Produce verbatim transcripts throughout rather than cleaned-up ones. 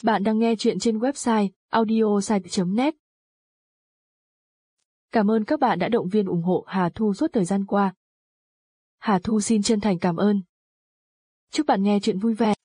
Bạn đang nghe chuyện trên website audiosite chấm net. Cảm ơn các bạn đã động viên ủng hộ Hà Thu suốt thời gian qua. Hà Thu xin chân thành cảm ơn. Chúc bạn nghe chuyện vui vẻ.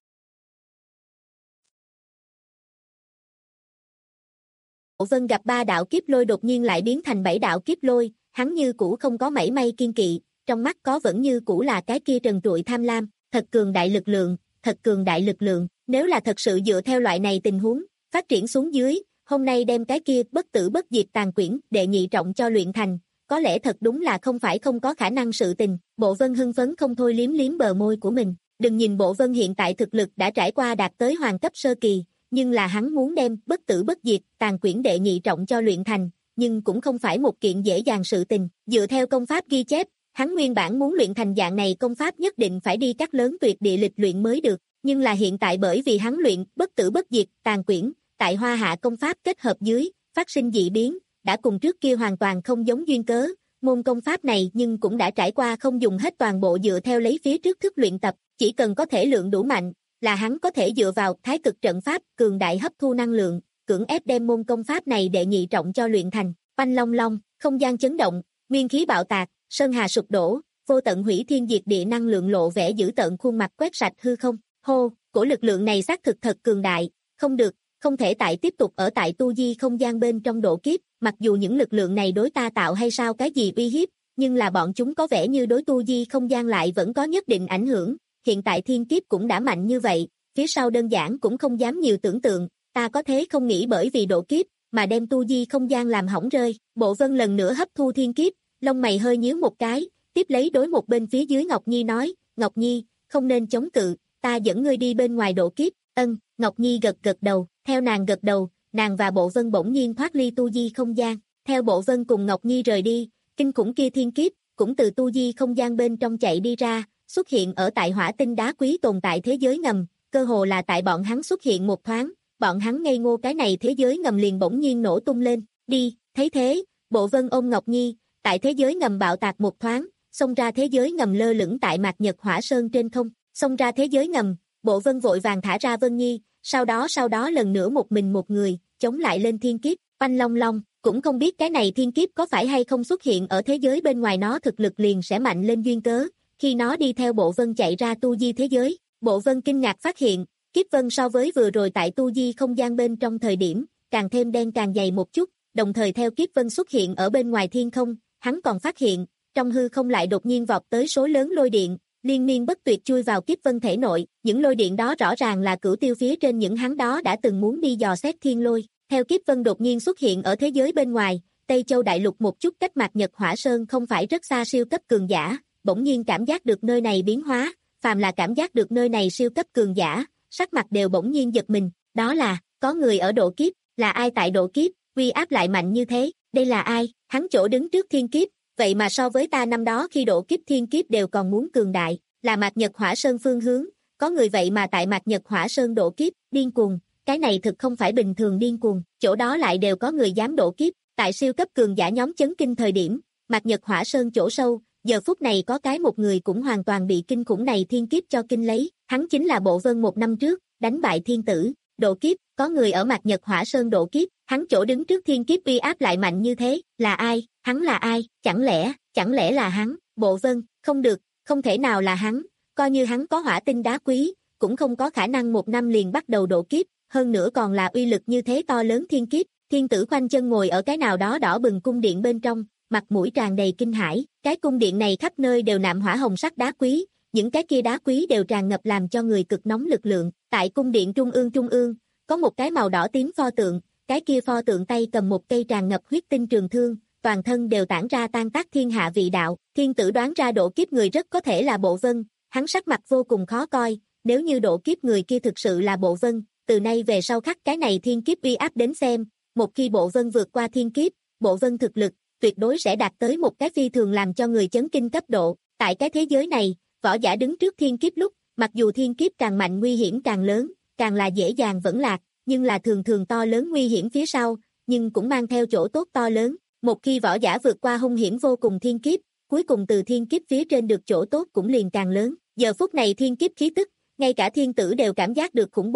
Bộ Vân gặp ba đạo kiếp lôi đột nhiên lại biến thành bảy đạo kiếp lôi, hắn như cũ không có mảy may kiên kỵ, trong mắt có vẫn như cũ là cái kia trần trụi tham lam, thật cường đại lực lượng, thật cường đại lực lượng, nếu là thật sự dựa theo loại này tình huống, phát triển xuống dưới, hôm nay đem cái kia bất tử bất diệt tàn quyển đệ nhị trọng cho luyện thành, có lẽ thật đúng là không phải không có khả năng sự tình. Bộ Vân hưng phấn không thôi liếm liếm bờ môi của mình, đừng nhìn Bộ Vân hiện tại thực lực đã trải qua đạt tới hoàng cấp sơ kỳ, nhưng là hắn muốn đem bất tử bất diệt tàn quyển đệ nhị trọng cho luyện thành, nhưng cũng không phải một kiện dễ dàng sự tình. Dựa theo công pháp ghi chép, hắn nguyên bản muốn luyện thành dạng này công pháp nhất định phải đi các lớn tuyệt địa lịch luyện mới được, nhưng là hiện tại bởi vì hắn luyện bất tử bất diệt tàn quyển, tại Hoa Hạ công pháp kết hợp dưới, phát sinh dị biến, đã cùng trước kia hoàn toàn không giống duyên cớ. Môn công pháp này nhưng cũng đã trải qua không dùng hết toàn bộ dựa theo lấy phía trước thức luyện tập, chỉ cần có thể lượng đủ mạnh, là hắn có thể dựa vào thái cực trận pháp cường đại hấp thu năng lượng, cưỡng ép đem môn công pháp này đệ nhị trọng cho luyện thành. Oanh long long, không gian chấn động, nguyên khí bạo tạc, sơn hà sụp đổ, vô tận hủy thiên diệt địa năng lượng lộ vẻ dữ tợn khuôn mặt quét sạch hư không. Hô, cổ lực lượng này xác thực thật cường đại, không được, không thể tại tiếp tục ở tại tu di không gian bên trong độ kiếp, mặc dù những lực lượng này đối ta tạo hay sao cái gì uy hiếp, nhưng là bọn chúng có vẻ như đối tu di không gian lại vẫn có nhất định ảnh hưởng. Hiện tại thiên kiếp cũng đã mạnh như vậy, phía sau đơn giản cũng không dám nhiều tưởng tượng, ta có thế không nghĩ bởi vì độ kiếp, mà đem tu di không gian làm hỏng rơi. Bộ Vân lần nữa hấp thu thiên kiếp, lông mày hơi nhíu một cái, tiếp lấy đối một bên phía dưới Ngọc Nhi nói, Ngọc Nhi, không nên chống cự, ta dẫn ngươi đi bên ngoài độ kiếp. Ân, Ngọc Nhi gật gật đầu, theo nàng gật đầu, nàng và Bộ Vân bỗng nhiên thoát ly tu di không gian, theo Bộ Vân cùng Ngọc Nhi rời đi, kinh khủng kia thiên kiếp, cũng từ tu di không gian bên trong chạy đi ra, xuất hiện ở tại hỏa tinh đá quý tồn tại thế giới ngầm, cơ hồ là tại bọn hắn xuất hiện một thoáng, bọn hắn ngây ngô cái này thế giới ngầm liền bỗng nhiên nổ tung lên, đi, thấy thế, Bộ Vân ôm Ngọc Nhi, tại thế giới ngầm bạo tạc một thoáng, xông ra thế giới ngầm lơ lửng tại mạc nhật hỏa sơn trên không, xông ra thế giới ngầm, Bộ Vân vội vàng thả ra Vân Nhi, sau đó sau đó lần nữa một mình một người, chống lại lên thiên kiếp. Oanh long long, cũng không biết cái này thiên kiếp có phải hay không xuất hiện ở thế giới bên ngoài nó thực lực liền sẽ mạnh lên duyên cớ. Khi nó đi theo Bộ Vân chạy ra tu di thế giới, Bộ Vân kinh ngạc phát hiện, kiếp vân so với vừa rồi tại tu di không gian bên trong thời điểm, càng thêm đen càng dày một chút, đồng thời theo kiếp vân xuất hiện ở bên ngoài thiên không, hắn còn phát hiện, trong hư không lại đột nhiên vọt tới số lớn lôi điện, liên miên bất tuyệt chui vào kiếp vân thể nội, những lôi điện đó rõ ràng là cửu tiêu phía trên những hắn đó đã từng muốn đi dò xét thiên lôi, theo kiếp vân đột nhiên xuất hiện ở thế giới bên ngoài, Tây Châu Đại Lục một chút cách mạc nhật hỏa sơn không phải rất xa siêu cấp cường giả, bỗng nhiên cảm giác được nơi này biến hóa, phàm là cảm giác được nơi này siêu cấp cường giả, sắc mặt đều bỗng nhiên giật mình, đó là, có người ở độ kiếp, là ai tại độ kiếp, uy áp lại mạnh như thế, đây là ai, hắn chỗ đứng trước thiên kiếp, vậy mà so với ta năm đó khi độ kiếp thiên kiếp đều còn muốn cường đại, là mạc nhật hỏa sơn phương hướng, có người vậy mà tại mạc nhật hỏa sơn độ kiếp, điên cuồng, cái này thực không phải bình thường điên cuồng, chỗ đó lại đều có người dám độ kiếp, tại siêu cấp cường giả nhóm chấn kinh thời điểm, mạc nhật hỏa sơn chỗ sâu, giờ phút này có cái một người cũng hoàn toàn bị kinh khủng này thiên kiếp cho kinh lấy, hắn chính là Bộ Vân một năm trước, đánh bại thiên tử, độ kiếp, có người ở mạc nhật hỏa sơn độ kiếp, hắn chỗ đứng trước thiên kiếp uy áp lại mạnh như thế, là ai, hắn là ai, chẳng lẽ, chẳng lẽ là hắn, Bộ Vân, không được, không thể nào là hắn, coi như hắn có hỏa tinh đá quý, cũng không có khả năng một năm liền bắt đầu độ kiếp, hơn nữa còn là uy lực như thế to lớn thiên kiếp, thiên tử khoanh chân ngồi ở cái nào đó đỏ bừng cung điện bên trong, mặt mũi tràn đầy kinh hãi, cái cung điện này khắp nơi đều nạm hỏa hồng sắc đá quý, những cái kia đá quý đều tràn ngập làm cho người cực nóng lực lượng, tại cung điện trung ương trung ương, có một cái màu đỏ tím pho tượng, cái kia pho tượng tay cầm một cây tràn ngập huyết tinh trường thương, toàn thân đều tản ra tan tác thiên hạ vị đạo, thiên tử đoán ra độ kiếp người rất có thể là Bộ Vân, hắn sắc mặt vô cùng khó coi, nếu như độ kiếp người kia thực sự là Bộ Vân, từ nay về sau khắc cái này thiên kiếp uy áp đến xem, một khi Bộ Vân vượt qua thiên kiếp, Bộ Vân thực lực tuyệt đối sẽ đạt tới một cái phi thường làm cho người chấn kinh cấp độ. Tại cái thế giới này, võ giả đứng trước thiên kiếp lúc, mặc dù thiên kiếp càng mạnh nguy hiểm càng lớn, càng là dễ dàng vẫn lạc, nhưng là thường thường to lớn nguy hiểm phía sau, nhưng cũng mang theo chỗ tốt to lớn. Một khi võ giả vượt qua hung hiểm vô cùng thiên kiếp, cuối cùng từ thiên kiếp phía trên được chỗ tốt cũng liền càng lớn. Giờ phút này thiên kiếp khí tức, ngay cả thiên tử đều cảm giác được khủng bố,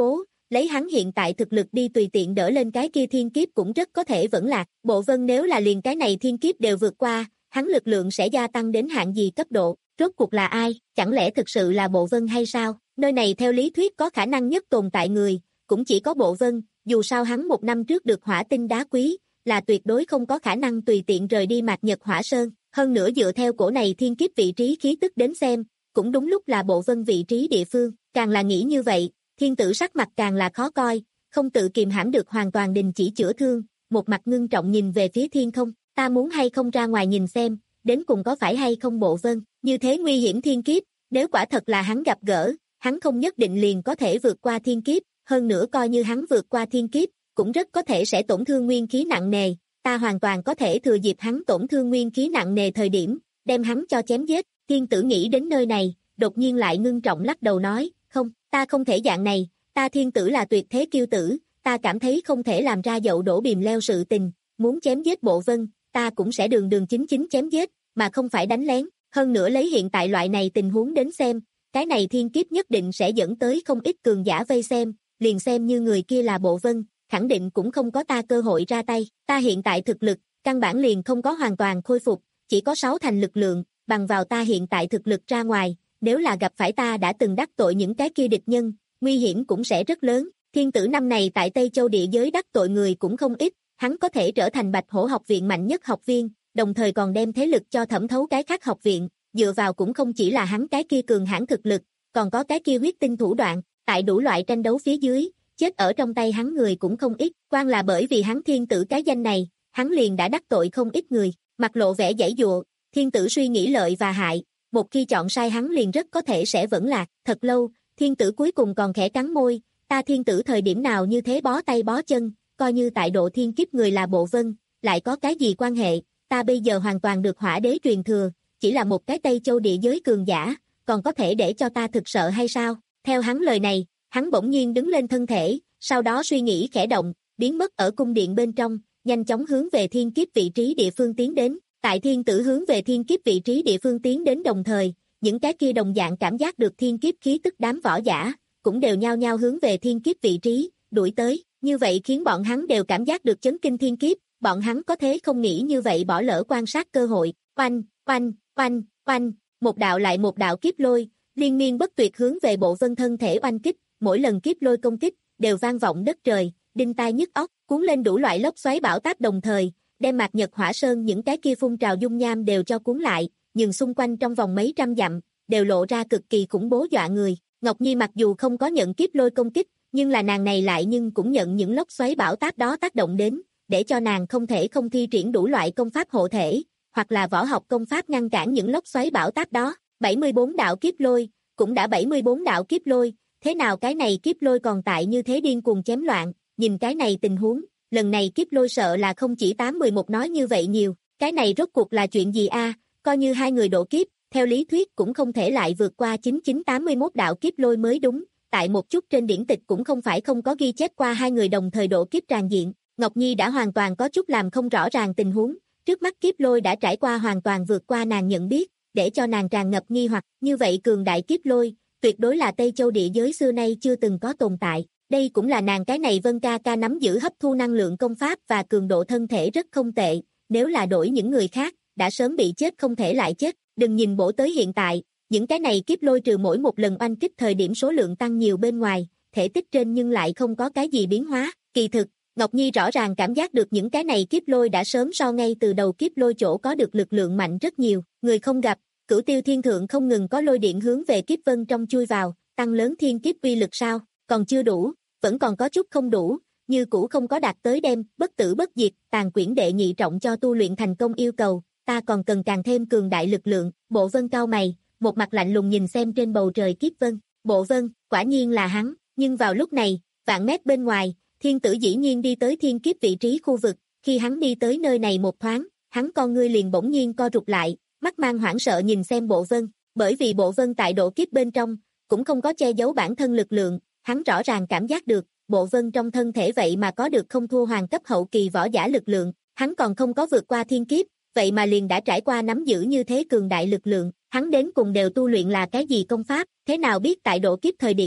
lấy hắn hiện tại thực lực đi tùy tiện đỡ lên cái kia thiên kiếp cũng rất có thể vẫn lạc, Bộ Vân nếu là liền cái này thiên kiếp đều vượt qua, hắn lực lượng sẽ gia tăng đến hạng gì cấp độ, rốt cuộc là ai, chẳng lẽ thực sự là Bộ Vân hay sao, nơi này theo lý thuyết có khả năng nhất tồn tại người, cũng chỉ có Bộ Vân, dù sao hắn một năm trước được hỏa tinh đá quý, là tuyệt đối không có khả năng tùy tiện rời đi Mạc Nhật Hỏa Sơn, hơn nữa dựa theo cổ này thiên kiếp vị trí khí tức đến xem, cũng đúng lúc là Bộ Vân vị trí địa phương, càng là nghĩ như vậy, thiên tử sắc mặt càng là khó coi, không tự kiềm hãm được hoàn toàn đình chỉ chữa thương, một mặt ngưng trọng nhìn về phía thiên không, ta muốn hay không ra ngoài nhìn xem, đến cùng có phải hay không Bộ Vân, như thế nguy hiểm thiên kiếp, nếu quả thật là hắn gặp gỡ, hắn không nhất định liền có thể vượt qua thiên kiếp, hơn nữa coi như hắn vượt qua thiên kiếp, cũng rất có thể sẽ tổn thương nguyên khí nặng nề, ta hoàn toàn có thể thừa dịp hắn tổn thương nguyên khí nặng nề thời điểm, đem hắn cho chém giết, thiên tử nghĩ đến nơi này, đột nhiên lại ngưng trọng lắc đầu nói, không, ta không thể dạng này, ta thiên tử là tuyệt thế kiêu tử, ta cảm thấy không thể làm ra dậu đổ bìm leo sự tình, muốn chém giết Bộ Vân, ta cũng sẽ đường đường chính chính chém giết, mà không phải đánh lén, hơn nữa lấy hiện tại loại này tình huống đến xem, cái này thiên kiếp nhất định sẽ dẫn tới không ít cường giả vây xem, liền xem như người kia là Bộ Vân, khẳng định cũng không có ta cơ hội ra tay, ta hiện tại thực lực, căn bản liền không có hoàn toàn khôi phục, chỉ có sáu thành lực lượng, bằng vào ta hiện tại thực lực ra ngoài, nếu là gặp phải ta đã từng đắc tội những cái kia địch nhân, nguy hiểm cũng sẽ rất lớn, thiên tử năm này tại Tây Châu địa giới đắc tội người cũng không ít, hắn có thể trở thành Bạch Hổ học viện mạnh nhất học viên, đồng thời còn đem thế lực cho thẩm thấu cái khác học viện, dựa vào cũng không chỉ là hắn cái kia cường hãn thực lực, còn có cái kia huyết tinh thủ đoạn, tại đủ loại tranh đấu phía dưới, chết ở trong tay hắn người cũng không ít, quan là bởi vì hắn thiên tử cái danh này, hắn liền đã đắc tội không ít người, mặt lộ vẻ giãy giụa, thiên tử suy nghĩ lợi và hại, một khi chọn sai hắn liền rất có thể sẽ vẫn lạc, thật lâu, thiên tử cuối cùng còn khẽ cắn môi, ta thiên tử thời điểm nào như thế bó tay bó chân, coi như tại độ thiên kiếp người là Bộ Vân, lại có cái gì quan hệ, ta bây giờ hoàn toàn được hỏa đế truyền thừa, chỉ là một cái Tây Châu địa giới cường giả, còn có thể để cho ta thực sợ hay sao, theo hắn lời này, hắn bỗng nhiên đứng lên thân thể, sau đó suy nghĩ khẽ động, biến mất ở cung điện bên trong, nhanh chóng hướng về thiên kiếp vị trí địa phương tiến đến. Tại thiên tử hướng về thiên kiếp vị trí địa phương tiến đến đồng thời, những cái kia đồng dạng cảm giác được thiên kiếp khí tức đám võ giả, cũng đều nhao nhao hướng về thiên kiếp vị trí, đuổi tới, như vậy khiến bọn hắn đều cảm giác được chấn kinh thiên kiếp, bọn hắn có thế không nghĩ như vậy bỏ lỡ quan sát cơ hội, oanh, oanh, oanh, oanh, một đạo lại một đạo kiếp lôi, liên miên bất tuyệt hướng về Bộ Vân thân thể oanh kích, mỗi lần kiếp lôi công kích, đều vang vọng đất trời, đinh tai nhức óc, cuốn lên đủ loại lốc xoáy bão táp đồng thời, đem Mạc Nhật Hỏa Sơn những cái kia phun trào dung nham đều cho cuốn lại, nhưng xung quanh trong vòng mấy trăm dặm, đều lộ ra cực kỳ khủng bố dọa người. Ngọc Nhi mặc dù không có nhận kiếp lôi công kích, nhưng là nàng này lại nhưng cũng nhận những lốc xoáy bão táp đó tác động đến, để cho nàng không thể không thi triển đủ loại công pháp hộ thể, hoặc là võ học công pháp ngăn cản những lốc xoáy bão táp đó. bảy mươi bốn đạo kiếp lôi, cũng đã bảy mươi bốn đạo kiếp lôi, thế nào cái này kiếp lôi còn tại như thế điên cuồng chém loạn, nhìn cái này tình huống, lần này kiếp lôi sợ là không chỉ tám mười một nói như vậy nhiều, cái này rốt cuộc là chuyện gì a? Coi như hai người độ kiếp, theo lý thuyết cũng không thể lại vượt qua chín chín tám mươi mốt đạo kiếp lôi mới đúng, tại một chút trên điển tịch cũng không phải không có ghi chép qua hai người đồng thời độ kiếp tràn diện, Ngọc Nhi đã hoàn toàn có chút làm không rõ ràng tình huống, trước mắt kiếp lôi đã trải qua hoàn toàn vượt qua nàng nhận biết, để cho nàng tràn ngập nghi hoặc, như vậy cường đại kiếp lôi, tuyệt đối là Tây Châu địa giới xưa nay chưa từng có tồn tại. Đây cũng là nàng cái này Vân ca ca nắm giữ hấp thu năng lượng công pháp và cường độ thân thể rất không tệ, nếu là đổi những người khác, đã sớm bị chết không thể lại chết, đừng nhìn bổ tới hiện tại, những cái này kiếp lôi trừ mỗi một lần oanh kích thời điểm số lượng tăng nhiều bên ngoài, thể tích trên nhưng lại không có cái gì biến hóa, kỳ thực, Ngọc Nhi rõ ràng cảm giác được những cái này kiếp lôi đã sớm so ngay từ đầu kiếp lôi chỗ có được lực lượng mạnh rất nhiều, người không gặp, Cửu Tiêu Thiên Thượng không ngừng có lôi điện hướng về kiếp vân trong chui vào, tăng lớn thiên kiếp uy lực sao, còn chưa đủ, vẫn còn có chút không đủ, như cũ không có đạt tới đem bất tử bất diệt, tàn quyển đệ nhị trọng cho tu luyện thành công yêu cầu, ta còn cần càng thêm cường đại lực lượng. Bộ Vân cau mày, một mặt lạnh lùng nhìn xem trên bầu trời kiếp vân. Bộ Vân, quả nhiên là hắn, nhưng vào lúc này, vạn mét bên ngoài, thiên tử dĩ nhiên đi tới thiên kiếp vị trí khu vực, khi hắn đi tới nơi này một thoáng, hắn con ngươi liền bỗng nhiên co rụt lại, mắt mang hoảng sợ nhìn xem Bộ Vân, bởi vì Bộ Vân tại độ kiếp bên trong, cũng không có che giấu bản thân lực lượng, hắn rõ ràng cảm giác được, Bộ Vân trong thân thể vậy mà có được không thua hoàng cấp hậu kỳ võ giả lực lượng, hắn còn không có vượt qua thiên kiếp, vậy mà liền đã trải qua nắm giữ như thế cường đại lực lượng, hắn đến cùng đều tu luyện là cái gì công pháp, thế nào biết tại độ kiếp thời điểm,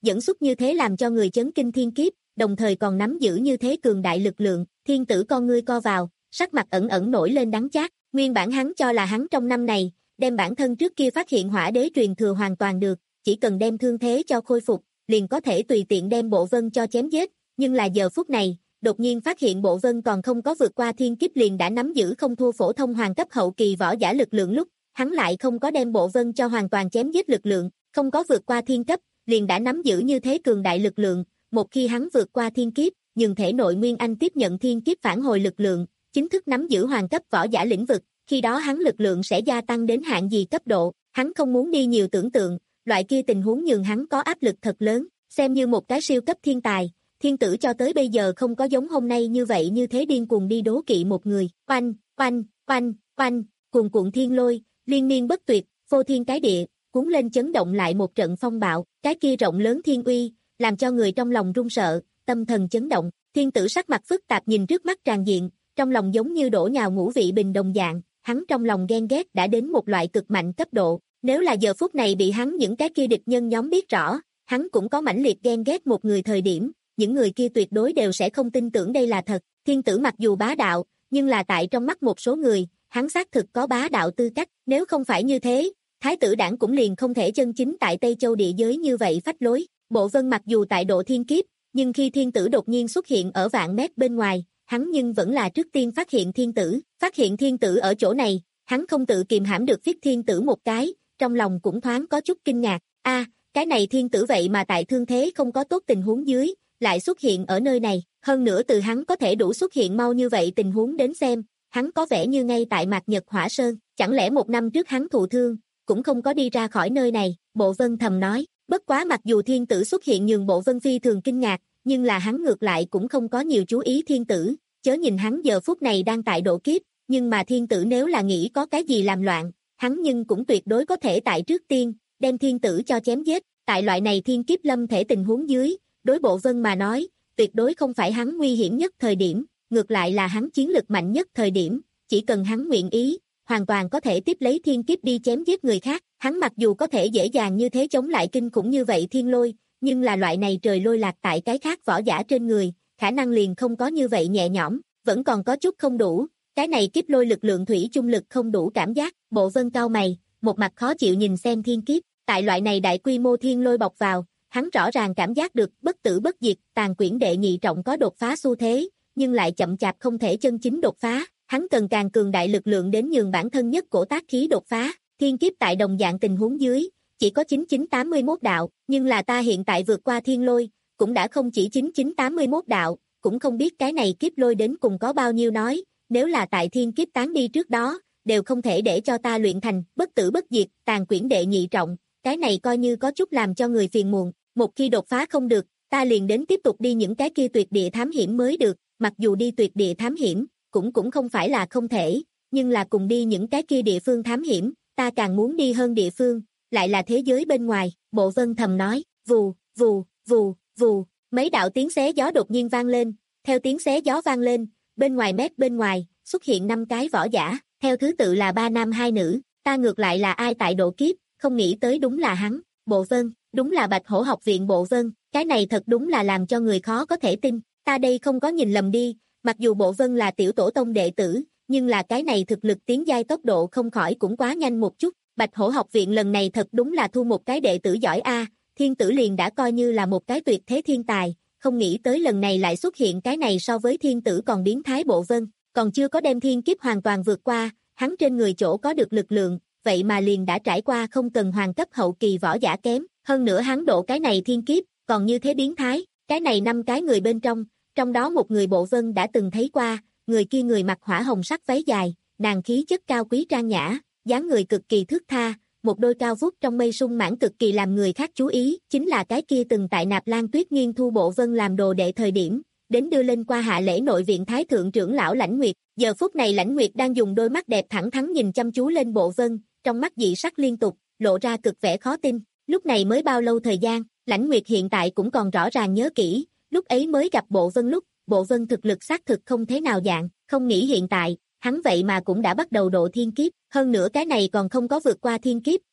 dẫn xuất như thế làm cho người chấn kinh thiên kiếp, đồng thời còn nắm giữ như thế cường đại lực lượng, thiên tử con ngươi co vào, sắc mặt ẩn ẩn nổi lên đắng chát, nguyên bản hắn cho là hắn trong năm này, đem bản thân trước kia phát hiện hỏa đế truyền thừa hoàn toàn được, chỉ cần đem thương thế cho khôi phục, liền có thể tùy tiện đem Bộ Vân cho chém giết, nhưng là giờ phút này, đột nhiên phát hiện Bộ Vân còn không có vượt qua thiên kiếp liền đã nắm giữ không thua phổ thông hoàng cấp hậu kỳ võ giả lực lượng lúc, hắn lại không có đem Bộ Vân cho hoàn toàn chém giết lực lượng, không có vượt qua thiên cấp, liền đã nắm giữ như thế cường đại lực lượng, một khi hắn vượt qua thiên kiếp, nhưng thể nội Nguyên Anh tiếp nhận thiên kiếp phản hồi lực lượng, chính thức nắm giữ hoàng cấp võ giả lĩnh vực, khi đó hắn lực lượng sẽ gia tăng đến hạng gì cấp độ, hắn không muốn đi nhiều tưởng tượng, loại kia tình huống nhường hắn có áp lực thật lớn, xem như một cái siêu cấp thiên tài, thiên tử cho tới bây giờ không có giống hôm nay như vậy như thế điên cuồng đi đố kỵ một người, oanh, oanh, oanh, oanh, cuồn cuộn thiên lôi, liên miên bất tuyệt, vô thiên cái địa, cuốn lên chấn động lại một trận phong bạo, cái kia rộng lớn thiên uy, làm cho người trong lòng run sợ, tâm thần chấn động, thiên tử sắc mặt phức tạp nhìn trước mắt tràn diện, trong lòng giống như đổ nhào ngũ vị bình đồng dạng, hắn trong lòng ghen ghét đã đến một loại cực mạnh cấp độ, nếu là giờ phút này bị hắn những cái kia địch nhân nhóm biết rõ, hắn cũng có mãnh liệt ghen ghét một người thời điểm, những người kia tuyệt đối đều sẽ không tin tưởng đây là thật, thiên tử mặc dù bá đạo, nhưng là tại trong mắt một số người, hắn xác thực có bá đạo tư cách, nếu không phải như thế, thái tử đảng cũng liền không thể chân chính tại Tây Châu địa giới như vậy phách lối, Bộ Vân mặc dù tại độ thiên kiếp, nhưng khi thiên tử đột nhiên xuất hiện ở vạn mét bên ngoài, hắn nhưng vẫn là trước tiên phát hiện thiên tử, phát hiện thiên tử ở chỗ này, hắn không tự kiềm hãm được viết thiên tử một cái, trong lòng cũng thoáng có chút kinh ngạc, a à, cái này thiên tử vậy mà tại thương thế không có tốt tình huống dưới, lại xuất hiện ở nơi này, hơn nữa từ hắn có thể đủ xuất hiện mau như vậy tình huống đến xem, hắn có vẻ như ngay tại Mạc Nhật Hỏa Sơn, chẳng lẽ một năm trước hắn thụ thương, cũng không có đi ra khỏi nơi này, Bộ Vân thầm nói, bất quá mặc dù thiên tử xuất hiện nhường Bộ Vân phi thường kinh ngạc, nhưng là hắn ngược lại cũng không có nhiều chú ý thiên tử, chớ nhìn hắn giờ phút này đang tại độ kiếp, nhưng mà thiên tử nếu là nghĩ có cái gì làm loạn, hắn nhưng cũng tuyệt đối có thể tại trước tiên, đem thiên tử cho chém giết, tại loại này thiên kiếp lâm thể tình huống dưới, đối Bộ Vân mà nói, tuyệt đối không phải hắn nguy hiểm nhất thời điểm, ngược lại là hắn chiến lực mạnh nhất thời điểm, chỉ cần hắn nguyện ý, hoàn toàn có thể tiếp lấy thiên kiếp đi chém giết người khác, hắn mặc dù có thể dễ dàng như thế chống lại kinh khủng như vậy thiên lôi, nhưng là loại này trời lôi lạc tại cái khác võ giả trên người, khả năng liền không có như vậy nhẹ nhõm, vẫn còn có chút không đủ, cái này kiếp lôi lực lượng thủy chung lực không đủ cảm giác, Bộ Vân cau mày, một mặt khó chịu nhìn xem thiên kiếp, tại loại này đại quy mô thiên lôi bọc vào, hắn rõ ràng cảm giác được bất tử bất diệt, tàn quyển đệ nhị trọng có đột phá xu thế, nhưng lại chậm chạp không thể chân chính đột phá, hắn cần càng cường đại lực lượng đến nhường bản thân nhất cổ tác khí đột phá, thiên kiếp tại đồng dạng tình huống dưới, chỉ có chín chín tám mươi mốt đạo, nhưng là ta hiện tại vượt qua thiên lôi, cũng đã không chỉ chín chín tám mươi mốt đạo, cũng không biết cái này kiếp lôi đến cùng có bao nhiêu nói, nếu là tại thiên kiếp tán đi trước đó, đều không thể để cho ta luyện thành bất tử bất diệt, tàn quyển đệ nhị trọng, cái này coi như có chút làm cho người phiền muộn, một khi đột phá không được, ta liền đến tiếp tục đi những cái kia tuyệt địa thám hiểm mới được, mặc dù đi tuyệt địa thám hiểm, cũng cũng không phải là không thể, nhưng là cùng đi những cái kia địa phương thám hiểm, ta càng muốn đi hơn địa phương, lại là thế giới bên ngoài, Bộ Vân thầm nói, vù, vù, vù, vù, mấy đạo tiếng xé gió đột nhiên vang lên, theo tiếng xé gió vang lên, bên ngoài mét bên ngoài, xuất hiện năm cái võ giả, theo thứ tự là ba nam hai nữ, ta ngược lại là ai tại độ kiếp, không nghĩ tới đúng là hắn, Bộ Vân, đúng là Bạch Hổ học viện Bộ Vân, cái này thật đúng là làm cho người khó có thể tin, ta đây không có nhìn lầm đi, mặc dù Bộ Vân là tiểu tổ tông đệ tử, nhưng là cái này thực lực tiến giai tốc độ không khỏi cũng quá nhanh một chút, Bạch Hổ học viện lần này thật đúng là thu một cái đệ tử giỏi a, thiên tử liền đã coi như là một cái tuyệt thế thiên tài, không nghĩ tới lần này lại xuất hiện cái này so với thiên tử còn biến thái Bộ Vân, còn chưa có đem thiên kiếp hoàn toàn vượt qua, hắn trên người chỗ có được lực lượng, vậy mà liền đã trải qua không cần hoàng cấp hậu kỳ võ giả kém, hơn nữa hắn độ cái này thiên kiếp, còn như thế biến thái, cái này năm cái người bên trong, trong đó một người Bộ Vân đã từng thấy qua, người kia người mặc hỏa hồng sắc váy dài, nàng khí chất cao quý trang nhã, dáng người cực kỳ thướt tha, một đôi cao vút trong mây sung mãn cực kỳ làm người khác chú ý, chính là cái kia từng tại Nạp Lan Tuyết Nghiên thu Bộ Vân làm đồ đệ thời điểm, đến đưa lên qua hạ lễ nội viện thái thượng trưởng lão Lãnh Nguyệt, giờ phút này Lãnh Nguyệt đang dùng đôi mắt đẹp thẳng thắn nhìn chăm chú lên Bộ Vân, trong mắt dị sắc liên tục, lộ ra cực vẻ khó tin, lúc này mới bao lâu thời gian, Lãnh Nguyệt hiện tại cũng còn rõ ràng nhớ kỹ, lúc ấy mới gặp Bộ Vân lúc, Bộ Vân thực lực xác thực không thế nào dạng, không nghĩ hiện tại, hắn vậy mà cũng đã bắt đầu độ thiên kiếp, hơn nữa cái này còn không có vượt qua thiên kiếp,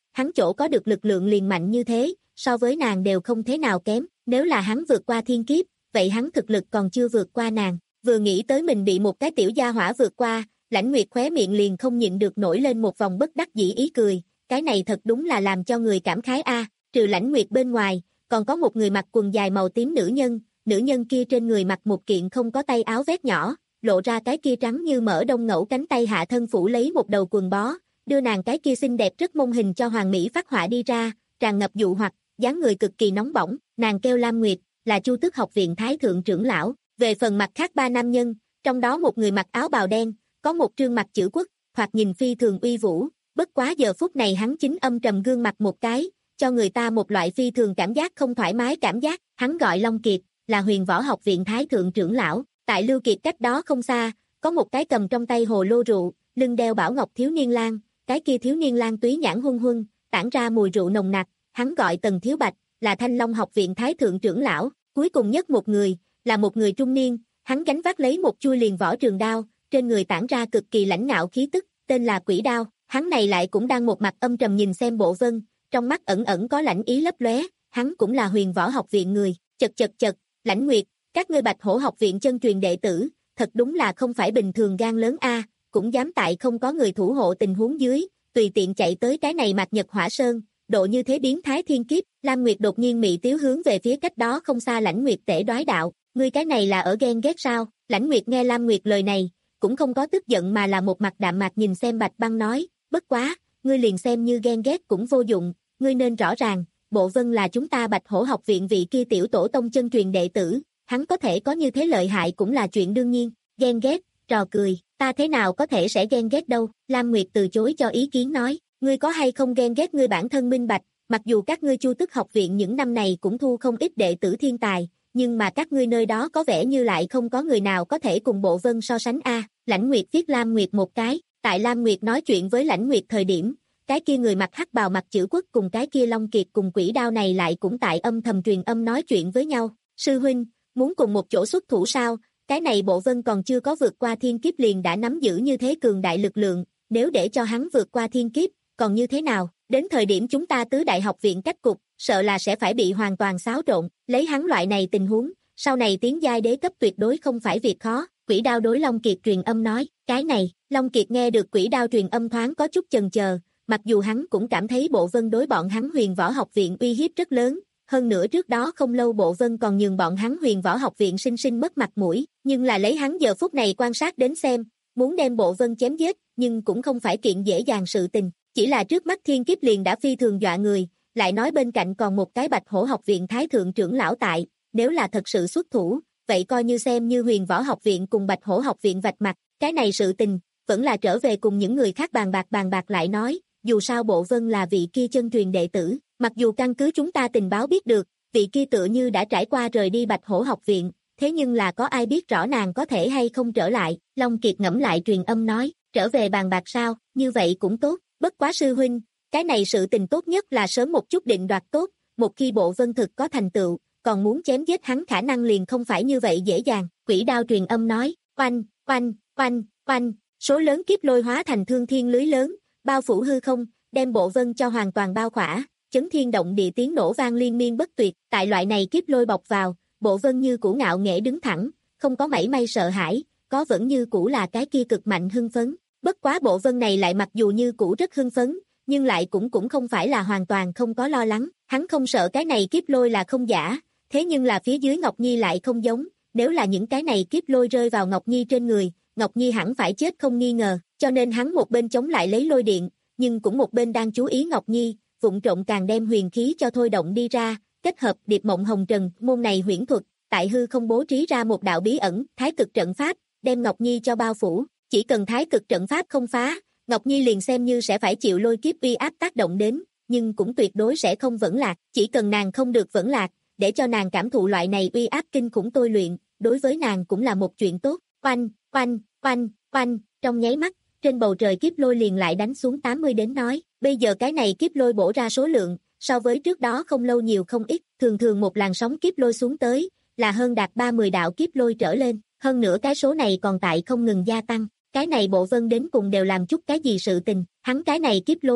hắn chỗ có được lực lượng liền mạnh như thế, so với nàng đều không thế nào kém, nếu là hắn vượt qua thiên kiếp, vậy hắn thực lực còn chưa vượt qua nàng. Vừa nghĩ tới mình bị một cái tiểu gia hỏa vượt qua, Lãnh Nguyệt khóe miệng liền không nhịn được nổi lên một vòng bất đắc dĩ ý cười, cái này thật đúng là làm cho người cảm khái a. Trừ Lãnh Nguyệt bên ngoài, còn có một người mặc quần dài màu tím nữ nhân, nữ nhân kia trên người mặc một kiện không có tay áo vest nhỏ, lộ ra cái kia trắng như mỡ đông ngẫu cánh tay hạ thân phủ lấy một đầu quần bó, đưa nàng cái kia xinh đẹp rất mông hình cho hoàng mỹ phát họa đi ra, tràn ngập dụ hoặc, dáng người cực kỳ nóng bỏng, nàng kêu Lam Nguyệt, là Chu Tước học viện thái thượng trưởng lão. Về phần mặt khác ba nam nhân, trong đó một người mặc áo bào đen, có một trương mặt chữ quốc, thoạt nhìn phi thường uy vũ, bất quá giờ phút này hắn chính âm trầm gương mặt một cái, cho người ta một loại phi thường cảm giác không thoải mái cảm giác, hắn gọi Long Kiệt, là Huyền Võ học viện thái thượng trưởng lão. Tại Lưu Kiệt cách đó không xa, có một cái cầm trong tay hồ lô rượu, lưng đeo bảo ngọc thiếu niên lang, cái kia thiếu niên lang túy nhãn huân huân, tản ra mùi rượu nồng nặc, hắn gọi Tần Thiếu Bạch, là Thanh Long học viện thái thượng trưởng lão. Cuối cùng nhất một người, là một người trung niên, hắn gánh vác lấy một chuôi liền võ trường đao, trên người tản ra cực kỳ lãnh ngạo khí tức, tên là Quỷ Đao. Hắn này lại cũng đang một mặt âm trầm nhìn xem Bộ Vân, trong mắt ẩn ẩn có lãnh ý lấp lóe, hắn cũng là Huyền Võ học viện người. Chật chật chật, Lãnh Nguyệt, các ngươi Bạch Hổ học viện chân truyền đệ tử, thật đúng là không phải bình thường gan lớn a, cũng dám tại không có người thủ hộ tình huống dưới, tùy tiện chạy tới cái này Mạc Nhật Hỏa Sơn, độ như thế biến thái thiên kiếp. Lam Nguyệt đột nhiên mị tiếu hướng về phía cách đó không xa Lãnh Nguyệt tể đoái đạo, ngươi cái này là ở ghen ghét sao? Lãnh Nguyệt nghe Lam Nguyệt lời này, cũng không có tức giận mà là một mặt đạm mạc nhìn xem Bạch Băng nói, bất quá, ngươi liền xem như ghen ghét cũng vô dụng, ngươi nên rõ ràng, Bộ Vân là chúng ta Bạch Hổ học viện vị kia tiểu tổ tông chân truyền đệ tử, hắn có thể có như thế lợi hại cũng là chuyện đương nhiên. Ghen ghét, trò cười, ta thế nào có thể sẽ ghen ghét đâu. Lam Nguyệt từ chối cho ý kiến nói, ngươi có hay không ghen ghét ngươi bản thân minh bạch, mặc dù các ngươi Chu Tước học viện những năm này cũng thu không ít đệ tử thiên tài, nhưng mà các ngươi nơi đó có vẻ như lại không có người nào có thể cùng Bộ Vân so sánh a. Lãnh Nguyệt viết Lam Nguyệt một cái, tại Lam Nguyệt nói chuyện với Lãnh Nguyệt thời điểm, cái kia người mặc hắc bào mặt chữ quốc cùng cái kia Long Kiệt cùng Quỷ Đao này lại cũng tại âm thầm truyền âm nói chuyện với nhau. Sư huynh, muốn cùng một chỗ xuất thủ sao? Cái này Bộ Vân còn chưa có vượt qua thiên kiếp liền đã nắm giữ như thế cường đại lực lượng, nếu để cho hắn vượt qua thiên kiếp, còn như thế nào? Đến thời điểm chúng ta tứ đại học viện cách cục, sợ là sẽ phải bị hoàn toàn xáo trộn, lấy hắn loại này tình huống, sau này tiến giai đế cấp tuyệt đối không phải việc khó. Quỷ Đao đối Long Kiệt truyền âm nói, cái này, Long Kiệt nghe được Quỷ Đao truyền âm thoáng có chút chần chờ, mặc dù hắn cũng cảm thấy Bộ Vân đối bọn hắn Huyền Võ học viện uy hiếp rất lớn, hơn nữa trước đó không lâu Bộ Vân còn nhường bọn hắn Huyền Võ học viện sinh sinh mất mặt mũi, nhưng là lấy hắn giờ phút này quan sát đến xem, muốn đem Bộ Vân chém giết, nhưng cũng không phải kiện dễ dàng sự tình, chỉ là trước mắt thiên kiếp liền đã phi thường dọa người, lại nói bên cạnh còn một cái Bạch Hổ học viện thái thượng trưởng lão tại, nếu là thật sự xuất thủ, vậy coi như xem như Huyền Võ học viện cùng Bạch Hổ học viện vạch mặt, cái này sự tình, vẫn là trở về cùng những người khác bàn bạc bàn bạc lại nói, dù sao Bộ Vân là vị kia chân truyền đệ tử, mặc dù căn cứ chúng ta tình báo biết được, vị kia tựa như đã trải qua rời đi Bạch Hổ học viện, thế nhưng là có ai biết rõ nàng có thể hay không trở lại. Long Kiệt ngẫm lại truyền âm nói, trở về bàn bạc sao, như vậy cũng tốt, bất quá sư huynh, cái này sự tình tốt nhất là sớm một chút định đoạt tốt, một khi Bộ Vân thực có thành tựu, còn muốn chém giết hắn khả năng liền không phải như vậy dễ dàng. Quỷ Đao truyền âm nói, oanh, oanh, oanh, oanh, số lớn kiếp lôi hóa thành thương thiên lưới lớn, bao phủ hư không, đem Bộ Vân cho hoàn toàn bao khỏa, chấn thiên động địa tiếng nổ vang liên miên bất tuyệt. Tại loại này kiếp lôi bọc vào, Bộ Vân như cũ ngạo nghễ đứng thẳng, không có mảy may sợ hãi, có vẫn như cũ là cái kia cực mạnh hưng phấn. Bất quá Bộ Vân này lại mặc dù như cũ rất hưng phấn, nhưng lại cũng cũng không phải là hoàn toàn không có lo lắng, hắn không sợ cái này kiếp lôi là không giả, thế nhưng là phía dưới Ngọc Nhi lại không giống, nếu là những cái này kiếp lôi rơi vào Ngọc Nhi trên người, Ngọc Nhi hẳn phải chết không nghi ngờ, cho nên hắn một bên chống lại lấy lôi điện, nhưng cũng một bên đang chú ý Ngọc Nhi, vụng trộm càng đem huyền khí cho thôi động đi ra, kết hợp Điệp Mộng Hồng Trần, môn này huyễn thuật, tại hư không bố trí ra một đạo bí ẩn, Thái Cực trận pháp, đem Ngọc Nhi cho bao phủ, chỉ cần Thái Cực trận pháp không phá, Ngọc Nhi liền xem như sẽ phải chịu lôi kiếp uy áp tác động đến, nhưng cũng tuyệt đối sẽ không vẫn lạc, chỉ cần nàng không được vẫn lạc, để cho nàng cảm thụ loại này uy áp kinh khủng tôi luyện, đối với nàng cũng là một chuyện tốt. Oanh, oanh, oanh, oanh, trong nháy mắt, trên bầu trời kiếp lôi liền lại đánh xuống tám mươi đến nói, bây giờ cái này kiếp lôi bổ ra số lượng, so với trước đó không lâu nhiều không ít, thường thường một làn sóng kiếp lôi xuống tới, là hơn đạt ba mươi đạo kiếp lôi trở lên, hơn nữa cái số này còn tại không ngừng gia tăng, cái này Bộ Vân đến cùng đều làm chút cái gì sự tình, hắn cái này kiếp lôi,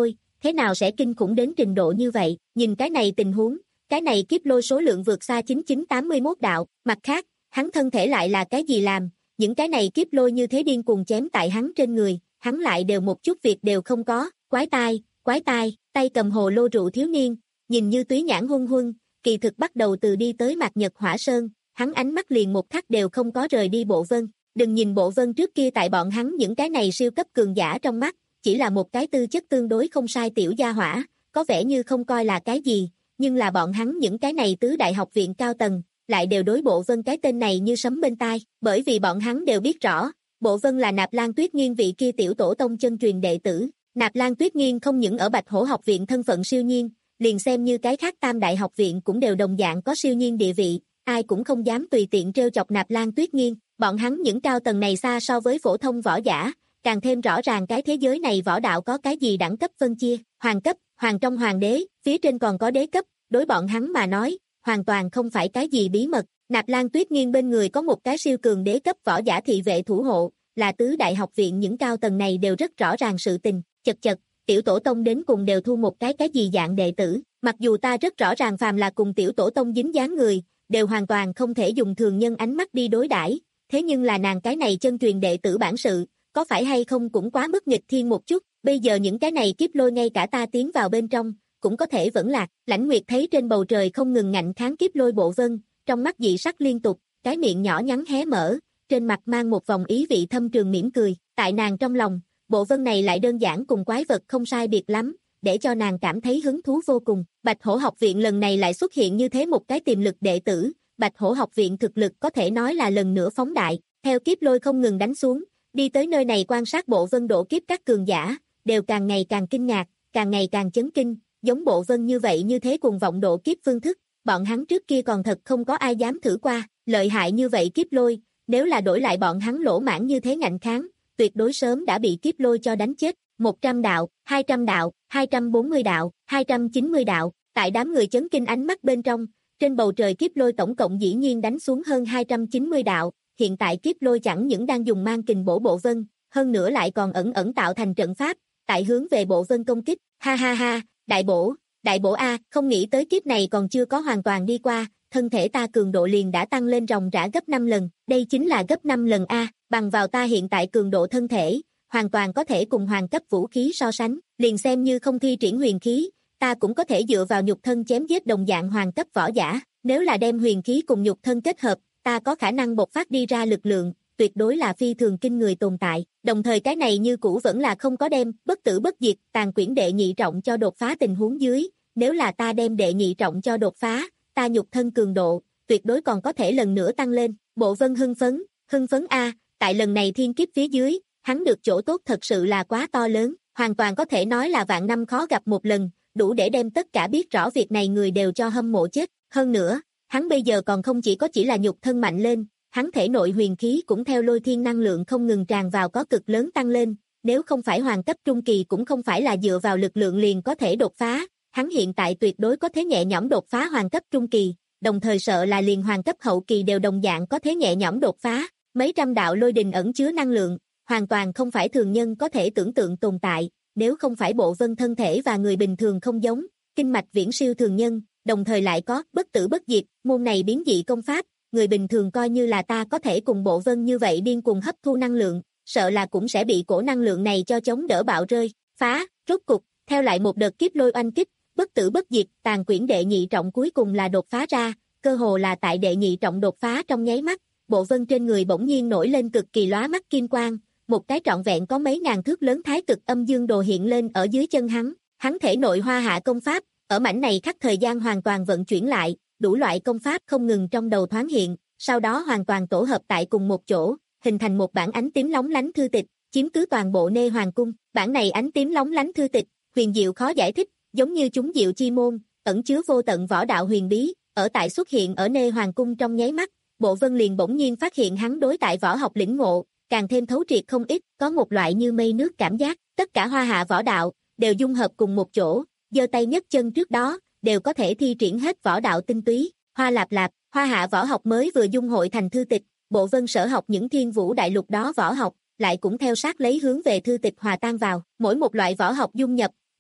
thế nào sẽ kinh khủng đến trình độ như vậy, nhìn cái này tình huống, cái này kiếp lôi số lượng vượt xa chín chín tám mươi mốt đạo, mặt khác, hắn thân thể lại là cái gì làm, những cái này kiếp lôi như thế điên cuồng chém tại hắn trên người, hắn lại đều một chút việc đều không có, quái tai, quái tai, tay cầm hồ lô rượu thiếu niên, nhìn như túy nhãn huân huân, kỳ thực bắt đầu từ đi tới Mạc Nhật Hỏa Sơn, hắn ánh mắt liền một khắc đều không có rời đi Bộ Vân, đừng nhìn Bộ Vân trước kia tại bọn hắn những cái này siêu cấp cường giả trong mắt, chỉ là một cái tư chất tương đối không sai tiểu gia hỏa, có vẻ như không coi là cái gì, nhưng là bọn hắn những cái này tứ đại học viện cao tầng, lại đều đối Bộ Vân cái tên này như sấm bên tai, bởi vì bọn hắn đều biết rõ, Bộ Vân là Nạp Lan Tuyết Nghiên vị kia tiểu tổ tông chân truyền đệ tử, Nạp Lan Tuyết Nghiên không những ở Bạch Hổ học viện thân phận siêu nhiên, liền xem như cái khác tam đại học viện cũng đều đồng dạng có siêu nhiên địa vị, ai cũng không dám tùy tiện trêu chọc Nạp Lan Tuyết Nghiên, bọn hắn những cao tầng này xa so với phổ thông võ giả, càng thêm rõ ràng cái thế giới này võ đạo có cái gì đẳng cấp phân chia, hoàng cấp, hoàng trong hoàng đế, phía trên còn có đế cấp, đối bọn hắn mà nói, hoàn toàn không phải cái gì bí mật, Nạp Lan Tuyết Nghiên bên người có một cái siêu cường đế cấp võ giả thị vệ thủ hộ, là tứ đại học viện những cao tầng này đều rất rõ ràng sự tình, chật chật, tiểu tổ tông đến cùng đều thu một cái cái gì dạng đệ tử, mặc dù ta rất rõ ràng phàm là cùng tiểu tổ tông dính dáng người, đều hoàn toàn không thể dùng thường nhân ánh mắt đi đối đãi, thế nhưng là nàng cái này chân truyền đệ tử bản sự, có phải hay không cũng quá mức nghịch thiên một chút, bây giờ những cái này kiếp lôi ngay cả ta tiến vào bên trong, cũng có thể vẫn lạc, Lãnh Nguyệt thấy trên bầu trời không ngừng ngạnh kháng kiếp lôi Bộ Vân, trong mắt dị sắc liên tục, cái miệng nhỏ nhắn hé mở, trên mặt mang một vòng ý vị thâm trường mỉm cười, tại nàng trong lòng, Bộ Vân này lại đơn giản cùng quái vật không sai biệt lắm, để cho nàng cảm thấy hứng thú vô cùng, Bạch Hổ học viện lần này lại xuất hiện như thế một cái tiềm lực đệ tử, Bạch Hổ học viện thực lực có thể nói là lần nữa phóng đại, theo kiếp lôi không ngừng đánh xuống, đi tới nơi này quan sát Bộ Vân độ kiếp các cường giả, đều càng ngày càng kinh ngạc, càng ngày càng chấn kinh, giống Bộ Vân như vậy như thế cùng vọng độ kiếp phương thức, bọn hắn trước kia còn thật không có ai dám thử qua, lợi hại như vậy kiếp lôi, nếu là đổi lại bọn hắn lỗ mãn như thế ngạnh kháng, tuyệt đối sớm đã bị kiếp lôi cho đánh chết, một trăm đạo, hai trăm đạo, hai trăm bốn mươi đạo, hai trăm chín mươi đạo, tại đám người chấn kinh ánh mắt bên trong, trên bầu trời kiếp lôi tổng cộng dĩ nhiên đánh xuống hơn hai trăm chín mươi đạo, hiện tại kiếp lôi chẳng những đang dùng mang kình bổ Bộ Vân, hơn nữa lại còn ẩn ẩn tạo thành trận pháp, tại hướng về Bộ Vân công kích, ha ha ha, đại bổ, đại bổ a, không nghĩ tới kiếp này còn chưa có hoàn toàn đi qua, thân thể ta cường độ liền đã tăng lên ròng rã gấp năm lần, đây chính là gấp năm lần a, bằng vào ta hiện tại cường độ thân thể, hoàn toàn có thể cùng hoàng cấp vũ khí so sánh, liền xem như không thi triển huyền khí, ta cũng có thể dựa vào nhục thân chém giết đồng dạng hoàng cấp võ giả, nếu là đem huyền khí cùng nhục thân kết hợp, ta có khả năng bộc phát đi ra lực lượng, tuyệt đối là phi thường kinh người tồn tại, đồng thời cái này như cũ vẫn là không có đem bất tử bất diệt tàn quyển đệ nhị trọng cho đột phá tình huống dưới, nếu là ta đem đệ nhị trọng cho đột phá, ta nhục thân cường độ, tuyệt đối còn có thể lần nữa tăng lên, Bộ Vân hưng phấn, hưng phấn a, tại lần này thiên kiếp phía dưới, hắn được chỗ tốt thật sự là quá to lớn, hoàn toàn có thể nói là vạn năm khó gặp một lần, đủ để đem tất cả biết rõ việc này người đều cho hâm mộ chết, hơn nữa, hắn bây giờ còn không chỉ có chỉ là nhục thân mạnh lên, hắn thể nội huyền khí cũng theo lôi thiên năng lượng không ngừng tràn vào có cực lớn tăng lên, nếu không phải hoàng cấp trung kỳ cũng không phải là dựa vào lực lượng liền có thể đột phá, hắn hiện tại tuyệt đối có thể nhẹ nhõm đột phá hoàng cấp trung kỳ, đồng thời sợ là liền hoàng cấp hậu kỳ đều đồng dạng có thể nhẹ nhõm đột phá, mấy trăm đạo lôi đình ẩn chứa năng lượng, hoàn toàn không phải thường nhân có thể tưởng tượng tồn tại, nếu không phải Bộ Vân thân thể và người bình thường không giống, kinh mạch viễn siêu thường nhân, đồng thời lại có bất tử bất diệt, môn này biến dị công pháp, người bình thường coi như là ta có thể cùng Bộ Vân như vậy điên cuồng hấp thu năng lượng, sợ là cũng sẽ bị cổ năng lượng này cho chống đỡ bạo rơi, phá, rốt cục, theo lại một đợt kiếp lôi oanh kích, bất tử bất diệt, tàn quyển đệ nhị trọng cuối cùng là đột phá ra, cơ hồ là tại đệ nhị trọng đột phá trong nháy mắt, Bộ Vân trên người bỗng nhiên nổi lên cực kỳ lóa mắt kim quang, một cái trọn vẹn có mấy ngàn thước lớn thái cực âm dương đồ hiện lên ở dưới chân hắn, hắn thể nội hoa hạ công pháp, ở mảnh này khắc thời gian hoàn toàn vận chuyển lại, đủ loại công pháp không ngừng trong đầu thoáng hiện, sau đó hoàn toàn tổ hợp tại cùng một chỗ, hình thành một bản ánh tím lóng lánh thư tịch, chiếm cứ toàn bộ Nê Hoàng cung, bản này ánh tím lóng lánh thư tịch, huyền diệu khó giải thích, giống như chúng diệu chi môn, ẩn chứa vô tận võ đạo huyền bí, ở tại xuất hiện ở Nê Hoàng cung trong nháy mắt, Bộ Vân liền bỗng nhiên phát hiện hắn đối tại võ học lĩnh ngộ, càng thêm thấu triệt không ít, có một loại như mây nước cảm giác, tất cả hoa hạ võ đạo đều dung hợp cùng một chỗ, giơ tay nhấc chân trước đó, đều có thể thi triển hết võ đạo tinh túy, hoa lạp lạp, hoa hạ võ học mới vừa dung hội thành thư tịch, Bộ Vân sở học những thiên vũ đại lục đó võ học, lại cũng theo sát lấy hướng về thư tịch hòa tan vào, mỗi một loại võ học dung nhập,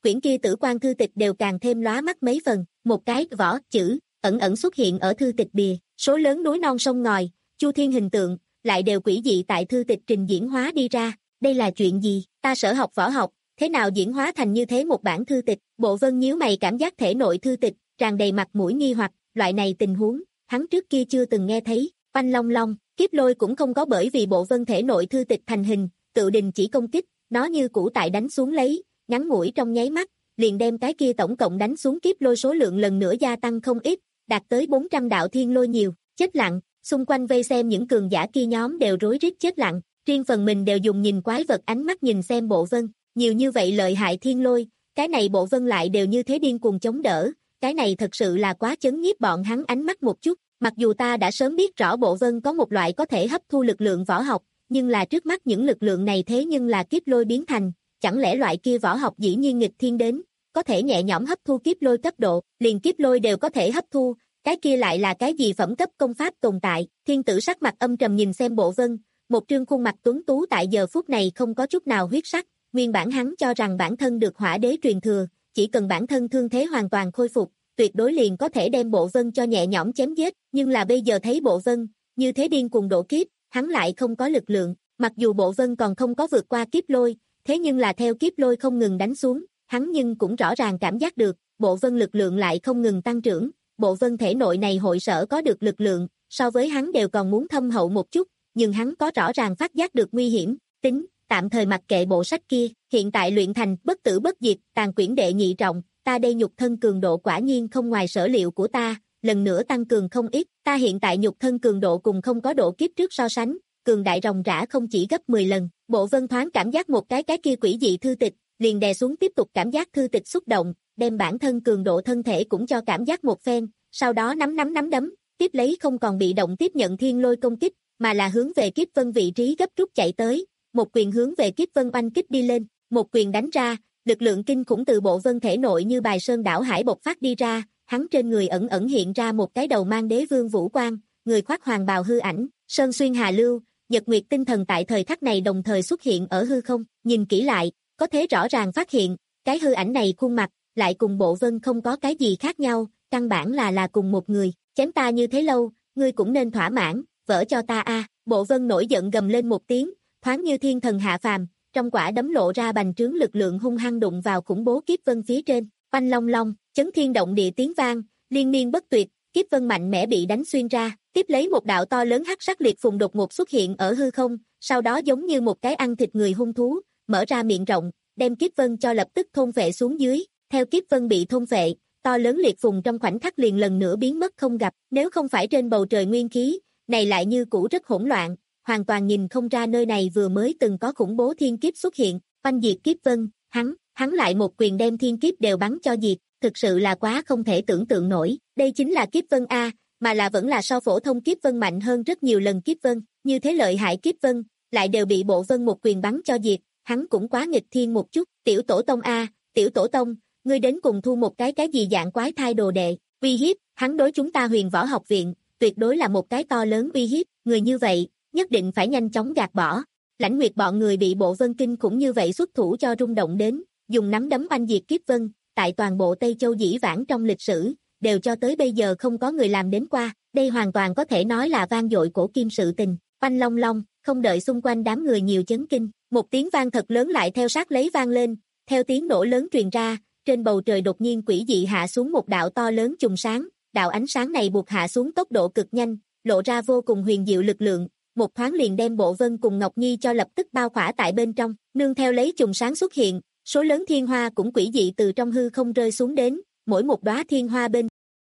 quyển kia Tử Quan thư tịch đều càng thêm lóa mắt mấy phần, một cái võ chữ ẩn ẩn xuất hiện ở thư tịch bìa, số lớn núi non sông ngòi, Chu Thiên hình tượng, lại đều quỷ dị tại thư tịch trình diễn hóa đi ra, đây là chuyện gì, ta sở học võ học, thế nào diễn hóa thành như thế một bản thư tịch, Bộ Vân nhíu mày cảm giác thể nội thư tịch, tràn đầy mặt mũi nghi hoặc, loại này tình huống, hắn trước kia chưa từng nghe thấy, oanh long long, kiếp lôi cũng không có bởi vì Bộ Vân thể nội thư tịch thành hình, tự đình chỉ công kích, nó như cũ tại đánh xuống lấy, ngắn ngủi trong nháy mắt, liền đem cái kia tổng cộng đánh xuống kiếp lôi số lượng lần nữa gia tăng không ít, đạt tới bốn trăm đạo thiên lôi nhiều, chết lặng, xung quanh vây xem những cường giả kia nhóm đều rối rít chết lặng, riêng phần mình đều dùng nhìn quái vật ánh mắt nhìn xem Bộ Vân, nhiều như vậy lợi hại thiên lôi, cái này Bộ Vân lại đều như thế điên cuồng chống đỡ, cái này thật sự là quá chấn nhiếp bọn hắn ánh mắt một chút, mặc dù ta đã sớm biết rõ Bộ Vân có một loại có thể hấp thu lực lượng võ học, nhưng là trước mắt những lực lượng này thế nhưng là kiếp lôi biến thành, chẳng lẽ loại kia võ học dĩ nhiên nghịch thiên đến, có thể nhẹ nhõm hấp thu kiếp lôi cấp độ, liền kiếp lôi đều có thể hấp thu, cái kia lại là cái gì phẩm cấp công pháp tồn tại, thiên tử sắc mặt âm trầm nhìn xem Bộ Vân, một trương khuôn mặt tuấn tú tại giờ phút này không có chút nào huyết sắc, nguyên bản hắn cho rằng bản thân được hỏa đế truyền thừa, chỉ cần bản thân thương thế hoàn toàn khôi phục, tuyệt đối liền có thể đem Bộ Vân cho nhẹ nhõm chém giết, nhưng là bây giờ thấy Bộ Vân, như thế điên cuồng độ kiếp, hắn lại không có lực lượng, mặc dù Bộ Vân còn không có vượt qua kiếp lôi, thế nhưng là theo kiếp lôi không ngừng đánh xuống, hắn nhưng cũng rõ ràng cảm giác được, Bộ Vân lực lượng lại không ngừng tăng trưởng, Bộ Vân thể nội này hội sở có được lực lượng, so với hắn đều còn muốn thâm hậu một chút, nhưng hắn có rõ ràng phát giác được nguy hiểm, tính, tạm thời mặc kệ bộ sách kia, hiện tại luyện thành bất tử bất diệt, tàn quyển đệ nhị trọng, ta đây nhục thân cường độ quả nhiên không ngoài sở liệu của ta, lần nữa tăng cường không ít, ta hiện tại nhục thân cường độ cùng không có độ kiếp trước so sánh, cường đại ròng rã không chỉ gấp mười lần, Bộ Vân thoáng cảm giác một cái cái kia quỷ dị thư tịch, liền đè xuống tiếp tục cảm giác thư tịch xúc động, đem bản thân cường độ thân thể cũng cho cảm giác một phen, sau đó nắm nắm nắm đấm, tiếp lấy không còn bị động tiếp nhận thiên lôi công kích, mà là hướng về Kiếp Vân vị trí gấp rút chạy tới, một quyền hướng về Kiếp Vân oanh kích đi lên, một quyền đánh ra, lực lượng kinh khủng từ Bộ Vân thể nội như bài sơn đảo hải bộc phát đi ra, hắn trên người ẩn ẩn hiện ra một cái đầu mang đế vương vũ quang, người khoác hoàng bào hư ảnh, sơn xuyên hà lưu, nhật nguyệt tinh thần tại thời khắc này đồng thời xuất hiện ở hư không, nhìn kỹ lại, có thể rõ ràng phát hiện, cái hư ảnh này khuôn mặt, lại cùng Bộ Vân không có cái gì khác nhau, căn bản là là cùng một người, chém ta như thế lâu, ngươi cũng nên thỏa mãn, vỡ cho ta a. Bộ Vân nổi giận gầm lên một tiếng, thoáng như thiên thần hạ phàm, trong quả đấm lộ ra bành trướng lực lượng hung hăng đụng vào khủng bố Kiếp Vân phía trên, oanh long long, chấn thiên động địa tiếng vang, liên miên bất tuyệt, Kiếp Vân mạnh mẽ bị đánh xuyên ra, tiếp lấy một đạo to lớn hắc sắc liệt phùng đột ngột xuất hiện ở hư không, sau đó giống như một cái ăn thịt người hung thú, mở ra miệng rộng, đem Kiếp Vân cho lập tức thôn phệ xuống dưới, theo Kiếp Vân bị thôn phệ, to lớn liệt phùng trong khoảnh khắc liền lần nữa biến mất không gặp, nếu không phải trên bầu trời nguyên khí, này lại như cũ rất hỗn loạn, hoàn toàn nhìn không ra nơi này vừa mới từng có khủng bố thiên kiếp xuất hiện, oanh diệt Kiếp Vân, hắn, hắn lại một quyền đem thiên kiếp đều bắn cho diệt, thực sự là quá không thể tưởng tượng nổi, đây chính là Kiếp Vân A, mà là vẫn là so phổ thông Kiếp Vân mạnh hơn rất nhiều lần Kiếp Vân, như thế lợi hại Kiếp Vân, lại đều bị Bộ Vân một quyền bắn cho diệt, hắn cũng quá nghịch thiên một chút, tiểu tổ tông A, tiểu tổ tông, ngươi đến cùng thu một cái cái gì dạng quái thai đồ đệ, uy hiếp, hắn đối chúng ta Huyền Võ Học Viện, tuyệt đối là một cái to lớn uy hiếp, người như vậy, nhất định phải nhanh chóng gạt bỏ. Lãnh Nguyệt bọn người bị Bộ Vân kinh khủng như vậy xuất thủ cho rung động đến, dùng nắm đấm oanh diệt Kiếp Vân, tại toàn bộ Tây Châu dĩ vãng trong lịch sử, đều cho tới bây giờ không có người làm đến qua, đây hoàn toàn có thể nói là vang dội cổ kim sự tình, oanh long long, không đợi xung quanh đám người nhiều chấn kinh, một tiếng vang thật lớn lại theo sát lấy vang lên, theo tiếng nổ lớn truyền ra, trên bầu trời đột nhiên quỷ dị hạ xuống một đạo to lớn chùm sáng, đạo ánh sáng này buộc hạ xuống tốc độ cực nhanh, lộ ra vô cùng huyền diệu lực lượng, một thoáng liền đem Bộ Vân cùng Ngọc Nhi cho lập tức bao khỏa tại bên trong, nương theo lấy chùm sáng xuất hiện, số lớn thiên hoa cũng quỷ dị từ trong hư không rơi xuống đến, mỗi một đóa thiên hoa bên.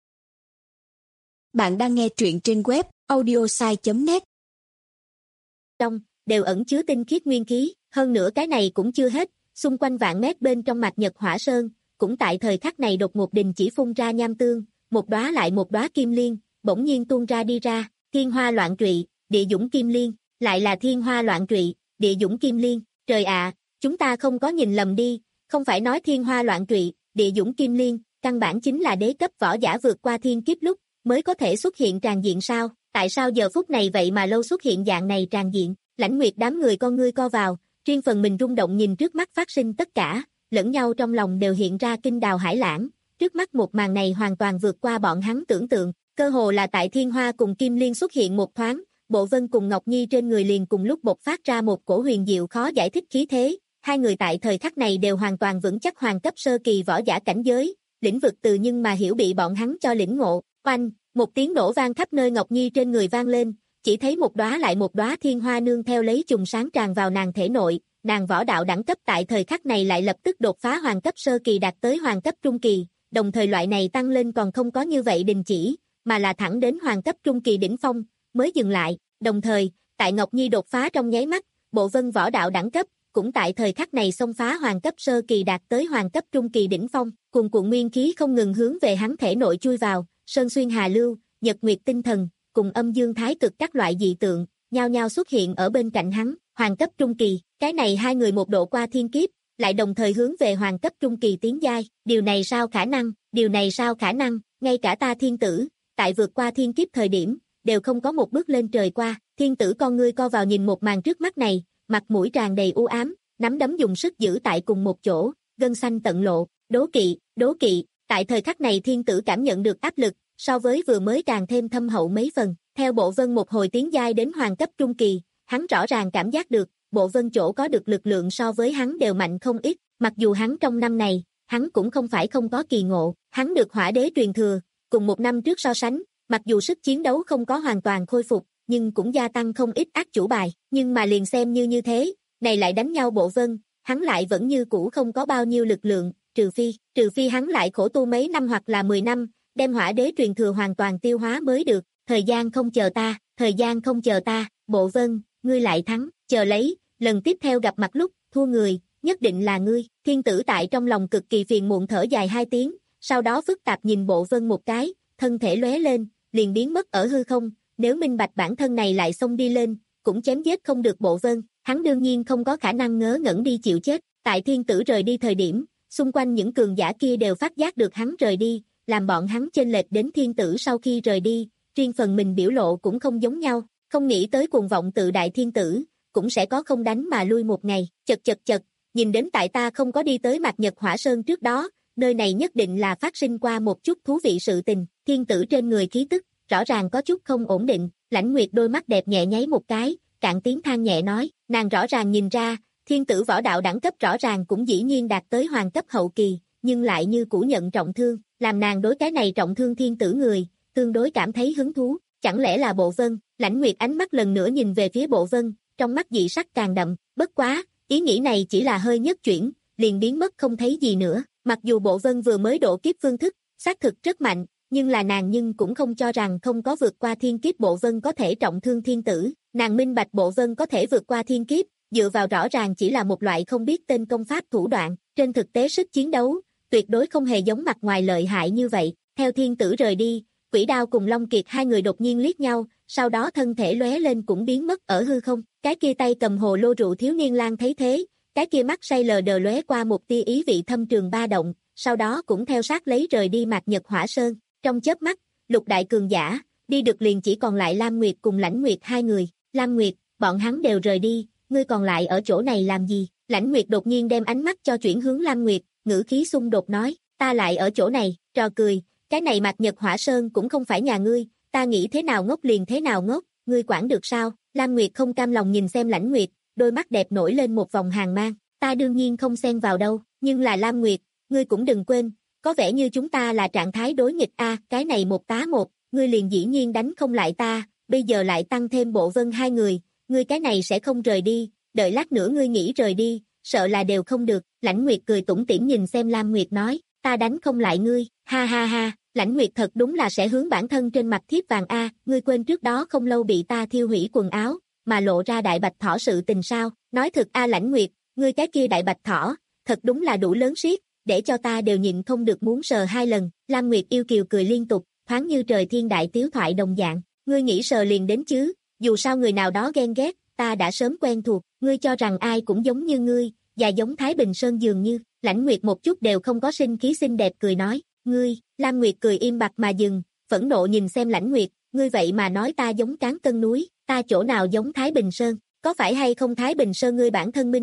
Bạn đang nghe truyện trên web audiosai chấm net. Trong, đều ẩn chứa tinh khiết nguyên khí, hơn nữa cái này cũng chưa hết, xung quanh vạn mét bên trong mặt nhật hỏa sơn, cũng tại thời khắc này đột ngột đình chỉ phun ra nham tương, một đóa lại một đóa kim liên, bỗng nhiên tuôn ra đi ra, thiên hoa loạn trụy, địa dũng kim liên, lại là thiên hoa loạn trụy, địa dũng kim liên, trời ạ, chúng ta không có nhìn lầm đi, không phải nói thiên hoa loạn trụy, địa dũng kim liên, căn bản chính là đế cấp võ giả vượt qua thiên kiếp lúc, mới có thể xuất hiện tràn diện sao, tại sao giờ phút này vậy mà lâu xuất hiện dạng này tràn diện, Lãnh Nguyệt đám người con ngươi co vào, riêng phần mình rung động nhìn trước mắt phát sinh tất cả, lẫn nhau trong lòng đều hiện ra kinh đào hải lãng, trước mắt một màn này hoàn toàn vượt qua bọn hắn tưởng tượng, cơ hồ là tại Thiên Hoa cùng Kim Liên xuất hiện một thoáng, Bộ Vân cùng Ngọc Nhi trên người liền cùng lúc bộc phát ra một cổ huyền diệu khó giải thích khí thế, hai người tại thời khắc này đều hoàn toàn vững chắc hoàng cấp sơ kỳ võ giả cảnh giới, lĩnh vực từ nhưng mà hiểu bị bọn hắn cho lĩnh ngộ, oanh, một tiếng nổ vang khắp nơi Ngọc Nhi trên người vang lên, chỉ thấy một đóa lại một đóa thiên hoa nương theo lấy chùm sáng tràn vào nàng thể nội, nàng võ đạo đẳng cấp tại thời khắc này lại lập tức đột phá hoàng cấp sơ kỳ đạt tới hoàng cấp trung kỳ, đồng thời loại này tăng lên còn không có như vậy đình chỉ, mà là thẳng đến hoàng cấp trung kỳ đỉnh phong, mới dừng lại, đồng thời, tại Ngọc Nhi đột phá trong nháy mắt, Bộ Vân võ đạo đẳng cấp, cũng tại thời khắc này xông phá hoàng cấp sơ kỳ đạt tới hoàng cấp trung kỳ đỉnh phong, cùng cuộn nguyên khí không ngừng hướng về hắn thể nội chui vào, sơn xuyên hà lưu, nhật nguyệt tinh thần, cùng âm dương thái cực các loại dị tượng, nhao nhao xuất hiện ở bên cạnh hắn, hoàng cấp trung kỳ, cái này hai người một độ qua thiên kiếp, lại đồng thời hướng về hoàng cấp trung kỳ tiến giai, điều này sao khả năng, điều này sao khả năng, ngay cả ta thiên tử, tại vượt qua thiên kiếp thời điểm, đều không có một bước lên trời qua, thiên tử con ngươi co vào nhìn một màn trước mắt này, mặt mũi tràn đầy u ám, nắm đấm dùng sức giữ tại cùng một chỗ, gân xanh tận lộ, đố kỵ, đố kỵ, tại thời khắc này thiên tử cảm nhận được áp lực, so với vừa mới càng thêm thâm hậu mấy phần, theo Bộ Vân một hồi tiến giai đến hoàng cấp trung kỳ, hắn rõ ràng cảm giác được, Bộ Vân chỗ có được lực lượng so với hắn đều mạnh không ít, mặc dù hắn trong năm này, hắn cũng không phải không có kỳ ngộ, hắn được hỏa đế truyền thừa, cùng một năm trước so sánh, mặc dù sức chiến đấu không có hoàn toàn khôi phục, nhưng cũng gia tăng không ít ác chủ bài, nhưng mà liền xem như như thế, này lại đánh nhau Bộ Vân, hắn lại vẫn như cũ không có bao nhiêu lực lượng, trừ phi, trừ phi hắn lại khổ tu mấy năm hoặc là mười năm, đem hỏa đế truyền thừa hoàn toàn tiêu hóa mới được, thời gian không chờ ta, thời gian không chờ ta, Bộ Vân, ngươi lại thắng, chờ lấy, lần tiếp theo gặp mặt lúc, thua người, nhất định là ngươi, thiên tử tại trong lòng cực kỳ phiền muộn thở dài hai tiếng, sau đó phức tạp nhìn Bộ Vân một cái, thân thể lóe lên, liền biến mất ở hư không, nếu minh bạch bản thân này lại xông đi lên, cũng chém giết không được Bộ Vân, hắn đương nhiên không có khả năng ngớ ngẩn đi chịu chết, tại thiên tử rời đi thời điểm, xung quanh những cường giả kia đều phát giác được hắn rời đi, làm bọn hắn chênh lệch đến thiên tử sau khi rời đi, riêng phần mình biểu lộ cũng không giống nhau, không nghĩ tới cuồng vọng tự đại thiên tử, cũng sẽ có không đánh mà lui một ngày, chật chật chật, nhìn đến tại ta không có đi tới Mạc Nhật Hỏa Sơn trước đó, nơi này nhất định là phát sinh qua một chút thú vị sự tình, thiên tử trên người khí tức, rõ ràng có chút không ổn định, Lãnh Nguyệt đôi mắt đẹp nhẹ nháy một cái, cạn tiếng than nhẹ nói, nàng rõ ràng nhìn ra, thiên tử võ đạo đẳng cấp rõ ràng cũng dĩ nhiên đạt tới hoàng cấp hậu kỳ, nhưng lại như cũ nhận trọng thương, làm nàng đối cái này trọng thương thiên tử người, tương đối cảm thấy hứng thú, chẳng lẽ là Bộ Vân, Lãnh Nguyệt ánh mắt lần nữa nhìn về phía Bộ Vân, trong mắt dị sắc càng đậm, bất quá, ý nghĩ này chỉ là hơi nhất chuyển, liền biến mất không thấy gì nữa, mặc dù Bộ Vân vừa mới độ kiếp phương thức, xác thực rất mạnh, nhưng là nàng nhưng cũng không cho rằng không có vượt qua thiên kiếp Bộ Vân có thể trọng thương thiên tử, nàng minh bạch Bộ Vân có thể vượt qua thiên kiếp, dựa vào rõ ràng chỉ là một loại không biết tên công pháp thủ đoạn, trên thực tế sức chiến đấu, tuyệt đối không hề giống mặt ngoài lợi hại như vậy, theo thiên tử rời đi, Quỷ Đao cùng Long Kiệt hai người đột nhiên liếc nhau, sau đó thân thể lóe lên cũng biến mất ở hư không, cái kia tay cầm hồ lô rượu thiếu niên lang thấy thế, cái kia mắt say lờ đờ lóe qua một tia ý vị thâm trường ba động, sau đó cũng theo sát lấy rời đi Mạc Nhật Hỏa Sơn, trong chớp mắt, lục đại cường giả, đi được liền chỉ còn lại Lam Nguyệt cùng Lãnh Nguyệt hai người, Lam Nguyệt, bọn hắn đều rời đi, ngươi còn lại ở chỗ này làm gì, Lãnh Nguyệt đột nhiên đem ánh mắt cho chuyển hướng Lam Nguyệt, ngữ khí xung đột nói, ta lại ở chỗ này, trò cười, cái này Mạc Nhật Hỏa Sơn cũng không phải nhà ngươi, ta nghĩ thế nào ngốc liền thế nào ngốc, ngươi quản được sao, Lam Nguyệt không cam lòng nhìn xem Lãnh Nguyệt, đôi mắt đẹp nổi lên một vòng hàn mang, ta đương nhiên không xen vào đâu, nhưng là Lam Nguyệt, ngươi cũng đừng quên, có vẻ như chúng ta là trạng thái đối nghịch a, cái này một tá một, ngươi liền dĩ nhiên đánh không lại ta, bây giờ lại tăng thêm Bộ Vân hai người, ngươi cái này sẽ không rời đi, đợi lát nữa ngươi nghĩ rời đi, sợ là đều không được, Lãnh Nguyệt cười tủm tỉm nhìn xem Lam Nguyệt nói, ta đánh không lại ngươi, ha ha ha, Lãnh Nguyệt thật đúng là sẽ hướng bản thân trên mặt thiếp vàng a, ngươi quên trước đó không lâu bị ta thiêu hủy quần áo, mà lộ ra đại bạch thỏ sự tình sao, nói thực a Lãnh Nguyệt, ngươi cái kia đại bạch thỏ, thật đúng là đủ lớn siết, để cho ta đều nhịn không được muốn sờ hai lần, Lam Nguyệt yêu kiều cười liên tục, thoáng như trời thiên đại tiếu thoại đồng dạng, ngươi nghĩ sờ liền đến chứ, dù sao người nào đó ghen ghét, ta đã sớm quen thuộc, ngươi cho rằng ai cũng giống như ngươi, và giống Thái Bình Sơn dường như, Lãnh Nguyệt một chút đều không có sinh khí xinh đẹp cười nói, ngươi, Lam Nguyệt cười im bặt mà dừng, phẫn nộ nhìn xem Lãnh Nguyệt, ngươi vậy mà nói ta giống cán cân núi, ta chỗ nào giống Thái Bình Sơn, có phải hay không Thái Bình Sơn ngươi bản thân minh bạch,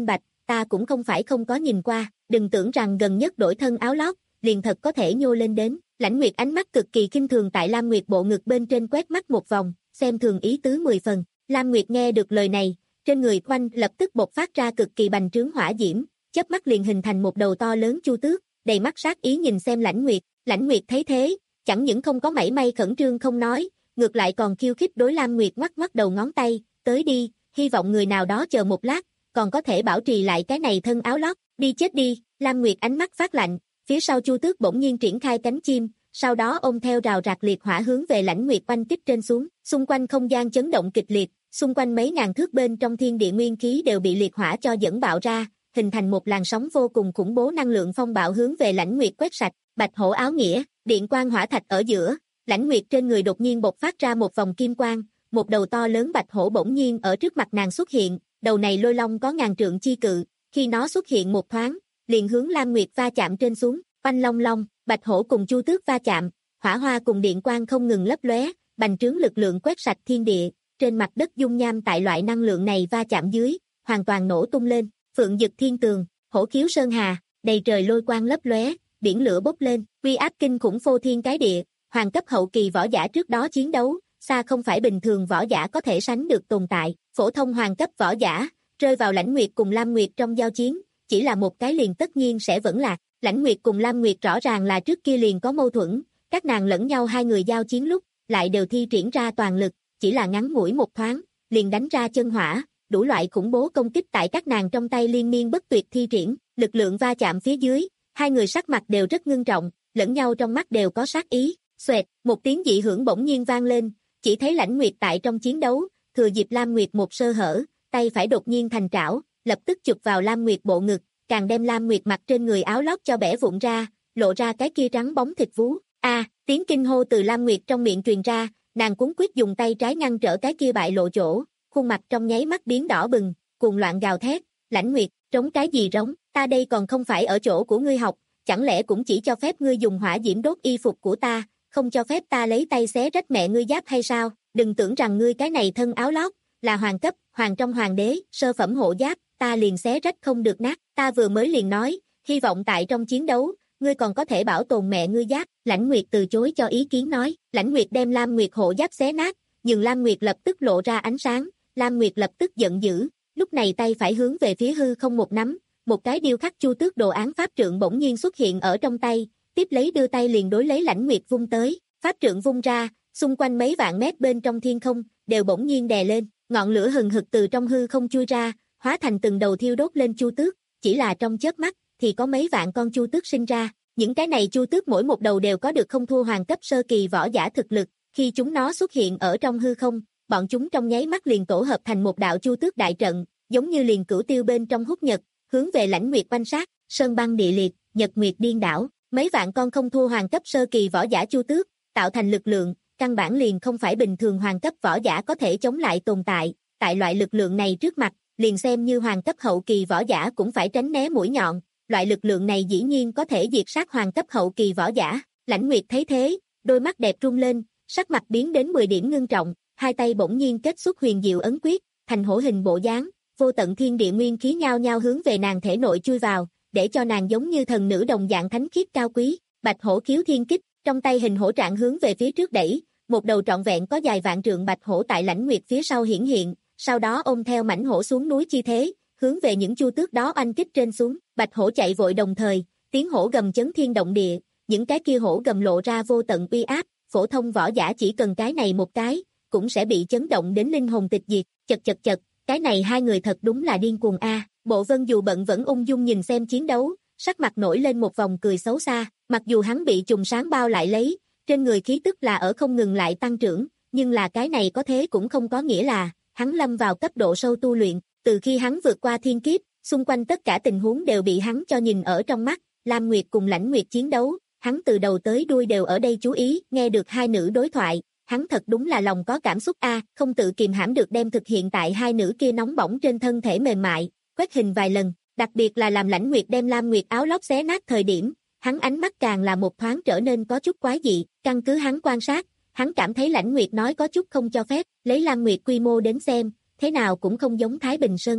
ta cũng không phải không có nhìn qua, đừng tưởng rằng gần nhất đổi thân áo lót, liền thật có thể nhô lên đến. Lãnh Nguyệt ánh mắt cực kỳ khinh thường tại Lam Nguyệt bộ ngực bên trên quét mắt một vòng, xem thường ý tứ mười phần. Lam Nguyệt nghe được lời này, trên người quanh lập tức bộc phát ra cực kỳ bành trướng hỏa diễm, chớp mắt liền hình thành một đầu to lớn chu tước, đầy mắt sát ý nhìn xem Lãnh Nguyệt. Lãnh Nguyệt thấy thế, chẳng những không có mảy may khẩn trương không nói, ngược lại còn khiêu khích đối Lam Nguyệt ngoắc ngoắc đầu ngón tay, tới đi, hy vọng người nào đó chờ một lát, còn có thể bảo trì lại cái này thân áo lót, đi chết đi. Lam Nguyệt ánh mắt phát lạnh, phía sau chu tước bỗng nhiên triển khai cánh chim, sau đó ôm theo rào rạc liệt hỏa hướng về Lãnh Nguyệt oanh kích trên xuống, xung quanh không gian chấn động kịch liệt, xung quanh mấy ngàn thước bên trong thiên địa nguyên khí đều bị liệt hỏa cho dẫn bạo ra, hình thành một làn sóng vô cùng khủng bố năng lượng phong bạo hướng về Lãnh Nguyệt quét sạch. Bạch hổ áo nghĩa, điện quang hỏa thạch ở giữa, Lãnh Nguyệt trên người đột nhiên bộc phát ra một vòng kim quang, một đầu to lớn bạch hổ bỗng nhiên ở trước mặt nàng xuất hiện, đầu này lôi long có ngàn trượng chi cự, khi nó xuất hiện một thoáng, liền hướng Lam Nguyệt va chạm trên xuống, oanh long long, bạch hổ cùng chu tước va chạm, hỏa hoa cùng điện quang không ngừng lấp lóe, bành trướng lực lượng quét sạch thiên địa, trên mặt đất dung nham tại loại năng lượng này va chạm dưới, hoàn toàn nổ tung lên, phượng dực thiên tường, hổ khiếu sơn hà, đầy trời lôi quang lấp lóe, biển lửa bốc lên, uy áp kinh khủng phô thiên cái địa, hoàng cấp hậu kỳ võ giả trước đó chiến đấu, xa không phải bình thường võ giả có thể sánh được tồn tại, phổ thông hoàng cấp võ giả, rơi vào Lãnh Nguyệt cùng Lam Nguyệt trong giao chiến, chỉ là một cái liền tất nhiên sẽ vẫn lạc. Lãnh Nguyệt cùng Lam Nguyệt rõ ràng là trước kia liền có mâu thuẫn, các nàng lẫn nhau hai người giao chiến lúc, lại đều thi triển ra toàn lực, chỉ là ngắn ngủi một thoáng, liền đánh ra chân hỏa, đủ loại khủng bố công kích tại các nàng trong tay liên miên bất tuyệt thi triển, lực lượng va chạm phía dưới, hai người sắc mặt đều rất ngưng trọng, lẫn nhau trong mắt đều có sát ý. Xoẹt, một tiếng dị hưởng bỗng nhiên vang lên, chỉ thấy Lãnh Nguyệt tại trong chiến đấu, thừa dịp Lam Nguyệt một sơ hở, tay phải đột nhiên thành trảo, lập tức chụp vào Lam Nguyệt bộ ngực, càng đem Lam Nguyệt mặc trên người áo lót cho bẻ vụn ra, lộ ra cái kia trắng bóng thịt vú. A, tiếng kinh hô từ Lam Nguyệt trong miệng truyền ra, nàng cuống quyết dùng tay trái ngăn trở cái kia bại lộ chỗ, khuôn mặt trong nháy mắt biến đỏ bừng, cuồng loạn gào thét, Lãnh Nguyệt, trống cái gì rống, ta đây còn không phải ở chỗ của ngươi học, chẳng lẽ cũng chỉ cho phép ngươi dùng hỏa diễm đốt y phục của ta, không cho phép ta lấy tay xé rách mẹ ngươi giáp hay sao, đừng tưởng rằng ngươi cái này thân áo lót, là hoàng cấp, hoàng trong hoàng đế, sơ phẩm hộ giáp, ta liền xé rách không được nát, ta vừa mới liền nói, hy vọng tại trong chiến đấu, ngươi còn có thể bảo tồn mẹ ngươi giáp. Lãnh Nguyệt từ chối cho ý kiến nói, Lãnh Nguyệt đem Lam Nguyệt hộ giáp xé nát, nhưng Lam Nguyệt lập tức lộ ra ánh sáng, Lam Nguyệt lập tức giận dữ, lúc này tay phải hướng về phía hư không một nắm, một cái điêu khắc chu tước đồ án pháp trượng bỗng nhiên xuất hiện ở trong tay, tiếp lấy đưa tay liền đối lấy Lãnh Nguyệt vung tới, pháp trượng vung ra, xung quanh mấy vạn mét bên trong thiên không, đều bỗng nhiên đè lên, ngọn lửa hừng hực từ trong hư không chui ra, hóa thành từng đầu thiêu đốt lên chu tước, chỉ là trong chớp mắt, thì có mấy vạn con chu tước sinh ra, những cái này chu tước mỗi một đầu đều có được không thua hoàng cấp sơ kỳ võ giả thực lực, khi chúng nó xuất hiện ở trong hư không, bọn chúng trong nháy mắt liền tổ hợp thành một đạo chu tước đại trận, giống như liền cửu tiêu bên trong hút nhật, hướng về Lãnh Nguyệt quanh sát, sơn băng địa liệt, nhật nguyệt điên đảo, mấy vạn con không thua hoàng cấp sơ kỳ võ giả chu tước, tạo thành lực lượng, căn bản liền không phải bình thường hoàng cấp võ giả có thể chống lại tồn tại, tại loại lực lượng này trước mặt, liền xem như hoàng cấp hậu kỳ võ giả cũng phải tránh né mũi nhọn, loại lực lượng này dĩ nhiên có thể diệt sát hoàng cấp hậu kỳ võ giả. Lãnh Nguyệt thấy thế, đôi mắt đẹp rung lên, sắc mặt biến đến mười điểm ngưng trọng, hai tay bỗng nhiên kết xuất huyền diệu ấn quyết, thành hổ hình bộ dáng, vô tận thiên địa nguyên khí nhao nhao hướng về nàng thể nội chui vào, để cho nàng giống như thần nữ đồng dạng thánh khiết cao quý. Bạch hổ khiếu thiên kích, trong tay hình hổ trạng hướng về phía trước đẩy, một đầu trọn vẹn có dài vạn trượng bạch hổ tại Lãnh Nguyệt phía sau hiển hiện, sau đó ôm theo mảnh hổ xuống núi chi thế, hướng về những chu tước đó oanh kích trên xuống. Bạch hổ chạy vội đồng thời, tiếng hổ gầm chấn thiên động địa, những cái kia hổ gầm lộ ra vô tận uy áp, phổ thông võ giả chỉ cần cái này một cái, cũng sẽ bị chấn động đến linh hồn tịch diệt. Chật chật chật, cái này hai người thật đúng là điên cuồng a. Bộ Vân dù bận vẫn ung dung nhìn xem chiến đấu, sắc mặt nổi lên một vòng cười xấu xa, mặc dù hắn bị trùng sáng bao lại lấy, trên người khí tức là ở không ngừng lại tăng trưởng, nhưng là cái này có thế cũng không có nghĩa là hắn lâm vào cấp độ sâu tu luyện, từ khi hắn vượt qua thiên kiếp, xung quanh tất cả tình huống đều bị hắn cho nhìn ở trong mắt, Lam Nguyệt cùng Lãnh Nguyệt chiến đấu, hắn từ đầu tới đuôi đều ở đây chú ý, nghe được hai nữ đối thoại, hắn thật đúng là lòng có cảm xúc a, không tự kìm hãm được đem thực hiện tại hai nữ kia nóng bỏng trên thân thể mềm mại, quét hình vài lần, đặc biệt là làm Lãnh Nguyệt đem Lam Nguyệt áo lót xé nát thời điểm, hắn ánh mắt càng là một thoáng trở nên có chút quái dị, căn cứ hắn quan sát, hắn cảm thấy Lãnh Nguyệt nói có chút không cho phép, lấy Lam Nguyệt quy mô đến xem, thế nào cũng không giống Thái Bình Sơn a.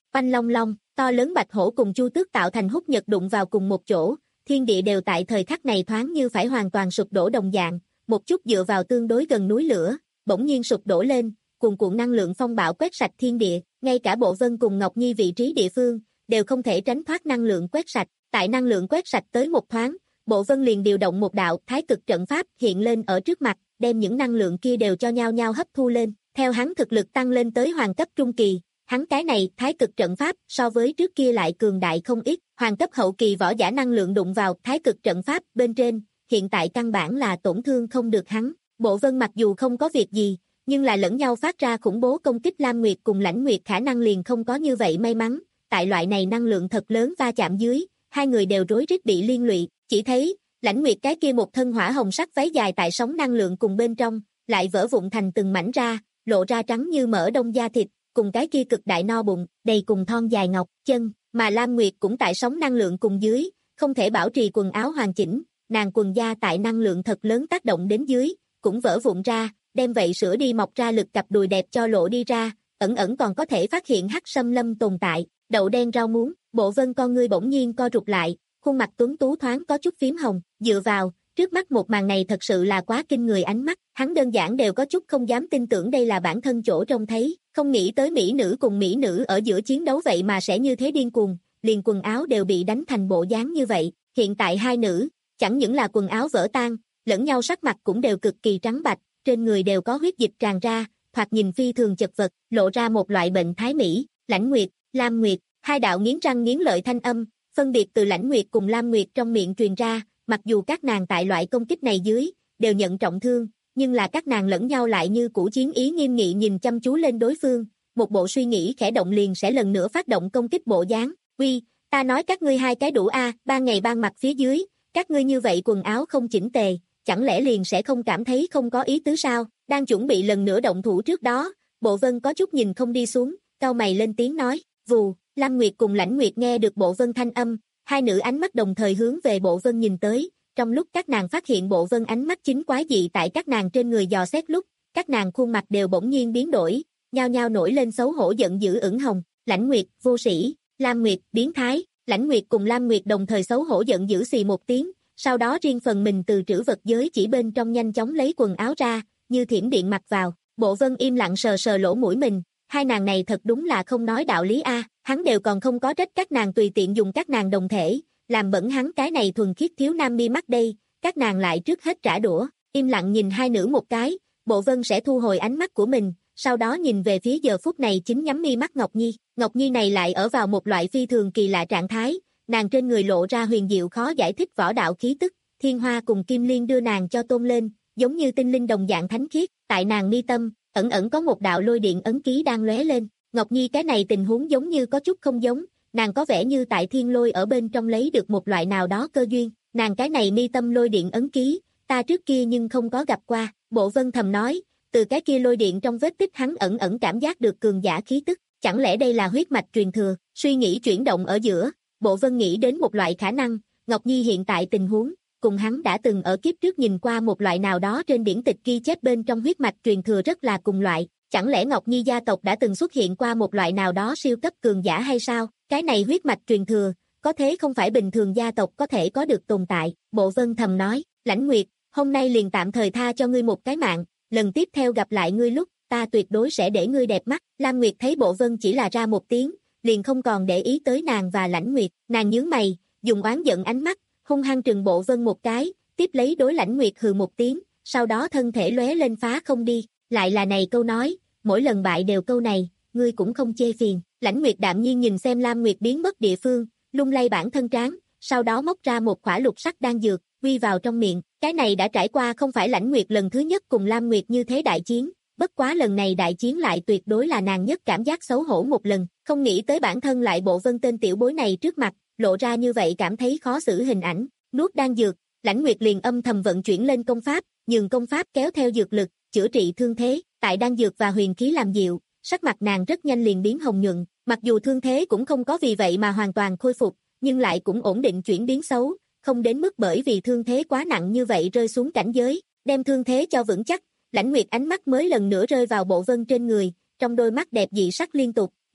Oanh long long, to lớn bạch hổ cùng Chu Tước tạo thành hút nhật đụng vào cùng một chỗ, thiên địa đều tại thời khắc này thoáng như phải hoàn toàn sụp đổ đồng dạng, một chút dựa vào tương đối gần núi lửa, bỗng nhiên sụp đổ lên, cuồn cuộn năng lượng phong bạo quét sạch thiên địa, ngay cả Bộ Vân cùng Ngọc Nhi vị trí địa phương, đều không thể tránh thoát năng lượng quét sạch, tại năng lượng quét sạch tới một thoáng, Bộ Vân liền điều động một đạo thái cực trận pháp hiện lên ở trước mặt, đem những năng lượng kia đều cho nhau nhau hấp thu lên, theo hắn thực lực tăng lên tới hoàng cấp trung kỳ, hắn cái này thái cực trận pháp so với trước kia lại cường đại không ít, hoàng cấp hậu kỳ võ giả năng lượng đụng vào thái cực trận pháp bên trên, hiện tại căn bản là tổn thương không được hắn. Bộ Vân mặc dù không có việc gì, nhưng là lẫn nhau phát ra khủng bố công kích Lam Nguyệt cùng Lãnh Nguyệt khả năng liền không có như vậy may mắn, tại loại này năng lượng thật lớn va chạm dưới, hai người đều rối rít bị liên lụy, chỉ thấy, Lãnh Nguyệt cái kia một thân hỏa hồng sắc váy dài tại sóng năng lượng cùng bên trong, lại vỡ vụn thành từng mảnh ra, lộ ra trắng như mỡ đông da thịt, cùng cái kia cực đại no bụng, đầy cùng thon dài ngọc, chân, mà Lam Nguyệt cũng tại sóng năng lượng cùng dưới, không thể bảo trì quần áo hoàn chỉnh, nàng quần da tại năng lượng thật lớn tác động đến dưới, cũng vỡ vụn ra, đem vậy sữa đi mọc ra lực cặp đùi đẹp cho lộ đi ra, ẩn ẩn còn có thể phát hiện hắc xâm lâm tồn tại, đậu đen rau muống, Bộ Vân con ngươi bỗng nhiên co rụt lại, khuôn mặt tuấn tú thoáng có chút phím hồng, dựa vào, trước mắt một màn này thật sự là quá kinh người ánh mắt, hắn đơn giản đều có chút không dám tin tưởng đây là bản thân chỗ trông thấy, không nghĩ tới mỹ nữ cùng mỹ nữ ở giữa chiến đấu vậy mà sẽ như thế điên cuồng, liền quần áo đều bị đánh thành bộ dáng như vậy, hiện tại hai nữ, chẳng những là quần áo vỡ tan, lẫn nhau sắc mặt cũng đều cực kỳ trắng bạch, trên người đều có huyết dịch tràn ra, thoạt nhìn phi thường chật vật, lộ ra một loại bệnh thái mỹ, Lãnh Nguyệt, Lam Nguyệt, hai đạo nghiến răng nghiến lợi thanh âm, phân biệt từ Lãnh Nguyệt cùng Lam Nguyệt trong miệng truyền ra, mặc dù các nàng tại loại công kích này dưới, đều nhận trọng thương, nhưng là các nàng lẫn nhau lại như cũ chiến ý nghiêm nghị nhìn chăm chú lên đối phương, một bộ suy nghĩ khẽ động liền sẽ lần nữa phát động công kích bộ dáng, uy, ta nói các ngươi hai cái đủ a, ban ngày ban mặt phía dưới, các ngươi như vậy quần áo không chỉnh tề, chẳng lẽ liền sẽ không cảm thấy không có ý tứ sao, đang chuẩn bị lần nữa động thủ trước đó, Bộ Vân có chút nhìn không đi xuống, cau mày lên tiếng nói, vù, Lam Nguyệt cùng Lãnh Nguyệt nghe được Bộ Vân thanh âm, hai nữ ánh mắt đồng thời hướng về Bộ Vân nhìn tới, trong lúc các nàng phát hiện Bộ Vân ánh mắt chính quái dị tại các nàng trên người dò xét lúc, các nàng khuôn mặt đều bỗng nhiên biến đổi, nhao nhao nổi lên xấu hổ giận dữ ửng hồng, Lãnh Nguyệt, vô sĩ, Lam Nguyệt, biến thái, Lãnh Nguyệt cùng Lam Nguyệt đồng thời xấu hổ giận dữ xì một tiếng, sau đó riêng phần mình từ trữ vật giới chỉ bên trong nhanh chóng lấy quần áo ra, như thiểm điện mặc vào, Bộ Vân im lặng sờ sờ lỗ mũi mình, hai nàng này thật đúng là không nói đạo lý a, hắn đều còn không có trách các nàng tùy tiện dùng các nàng đồng thể, làm bẩn hắn cái này thuần khiết thiếu nam mi mắt đây, các nàng lại trước hết trả đũa, im lặng nhìn hai nữ một cái, Bộ Vân sẽ thu hồi ánh mắt của mình, sau đó nhìn về phía giờ phút này chính nhắm mi mắt Ngọc Nhi, Ngọc Nhi này lại ở vào một loại phi thường kỳ lạ trạng thái, nàng trên người lộ ra huyền diệu khó giải thích võ đạo khí tức, thiên hoa cùng kim liên đưa nàng cho tôn lên, giống như tinh linh đồng dạng thánh khiết, tại nàng mi tâm, ẩn ẩn có một đạo lôi điện ấn ký đang lóe lên, Ngọc Nhi cái này tình huống giống như có chút không giống, nàng có vẻ như tại thiên lôi ở bên trong lấy được một loại nào đó cơ duyên, nàng cái này mi tâm lôi điện ấn ký, ta trước kia nhưng không có gặp qua, Bộ Vân thầm nói, từ cái kia lôi điện trong vết tích hắn ẩn ẩn cảm giác được cường giả khí tức, chẳng lẽ đây là huyết mạch truyền thừa, suy nghĩ chuyển động ở giữa, Bộ Vân nghĩ đến một loại khả năng, Ngọc Nhi hiện tại tình huống, cùng hắn đã từng ở kiếp trước nhìn qua một loại nào đó trên điển tịch ghi chép bên trong huyết mạch truyền thừa rất là cùng loại, chẳng lẽ Ngọc Nhi gia tộc đã từng xuất hiện qua một loại nào đó siêu cấp cường giả hay sao, cái này huyết mạch truyền thừa, có thế không phải bình thường gia tộc có thể có được tồn tại, Bộ Vân thầm nói, Lãnh Nguyệt, hôm nay liền tạm thời tha cho ngươi một cái mạng, lần tiếp theo gặp lại ngươi lúc, ta tuyệt đối sẽ để ngươi đẹp mắt, Lam Nguyệt thấy Bộ Vân chỉ là ra một tiếng, liền không còn để ý tới nàng và Lãnh Nguyệt, nàng nhướng mày, dùng oán giận ánh mắt, hung hăng trừng Bộ Vân một cái, tiếp lấy đối Lãnh Nguyệt hừ một tiếng, sau đó thân thể lóe lên phá không đi, lại là này câu nói, mỗi lần bại đều câu này, ngươi cũng không chê phiền, Lãnh Nguyệt đạm nhiên nhìn xem Lam Nguyệt biến mất địa phương, lung lay bản thân trán, sau đó móc ra một khỏa lục sắc đan dược, quy vào trong miệng, cái này đã trải qua không phải Lãnh Nguyệt lần thứ nhất cùng Lam Nguyệt như thế đại chiến, bất quá lần này đại chiến lại tuyệt đối là nàng nhất cảm giác xấu hổ một lần, không nghĩ tới bản thân lại Bộ Vân tên tiểu bối này trước mặt, lộ ra như vậy cảm thấy khó xử hình ảnh, nuốt đan dược, Lãnh Nguyệt liền âm thầm vận chuyển lên công pháp, nhường công pháp kéo theo dược lực, chữa trị thương thế, tại đan dược và huyền khí làm dịu, sắc mặt nàng rất nhanh liền biến hồng nhuận, mặc dù thương thế cũng không có vì vậy mà hoàn toàn khôi phục, nhưng lại cũng ổn định chuyển biến xấu, không đến mức bởi vì thương thế quá nặng như vậy rơi xuống cảnh giới, đem thương thế cho vững chắc, Lãnh Nguyệt ánh mắt mới lần nữa rơi vào Bộ Vân trên người, trong đôi mắt đẹp dị sắc liên tục,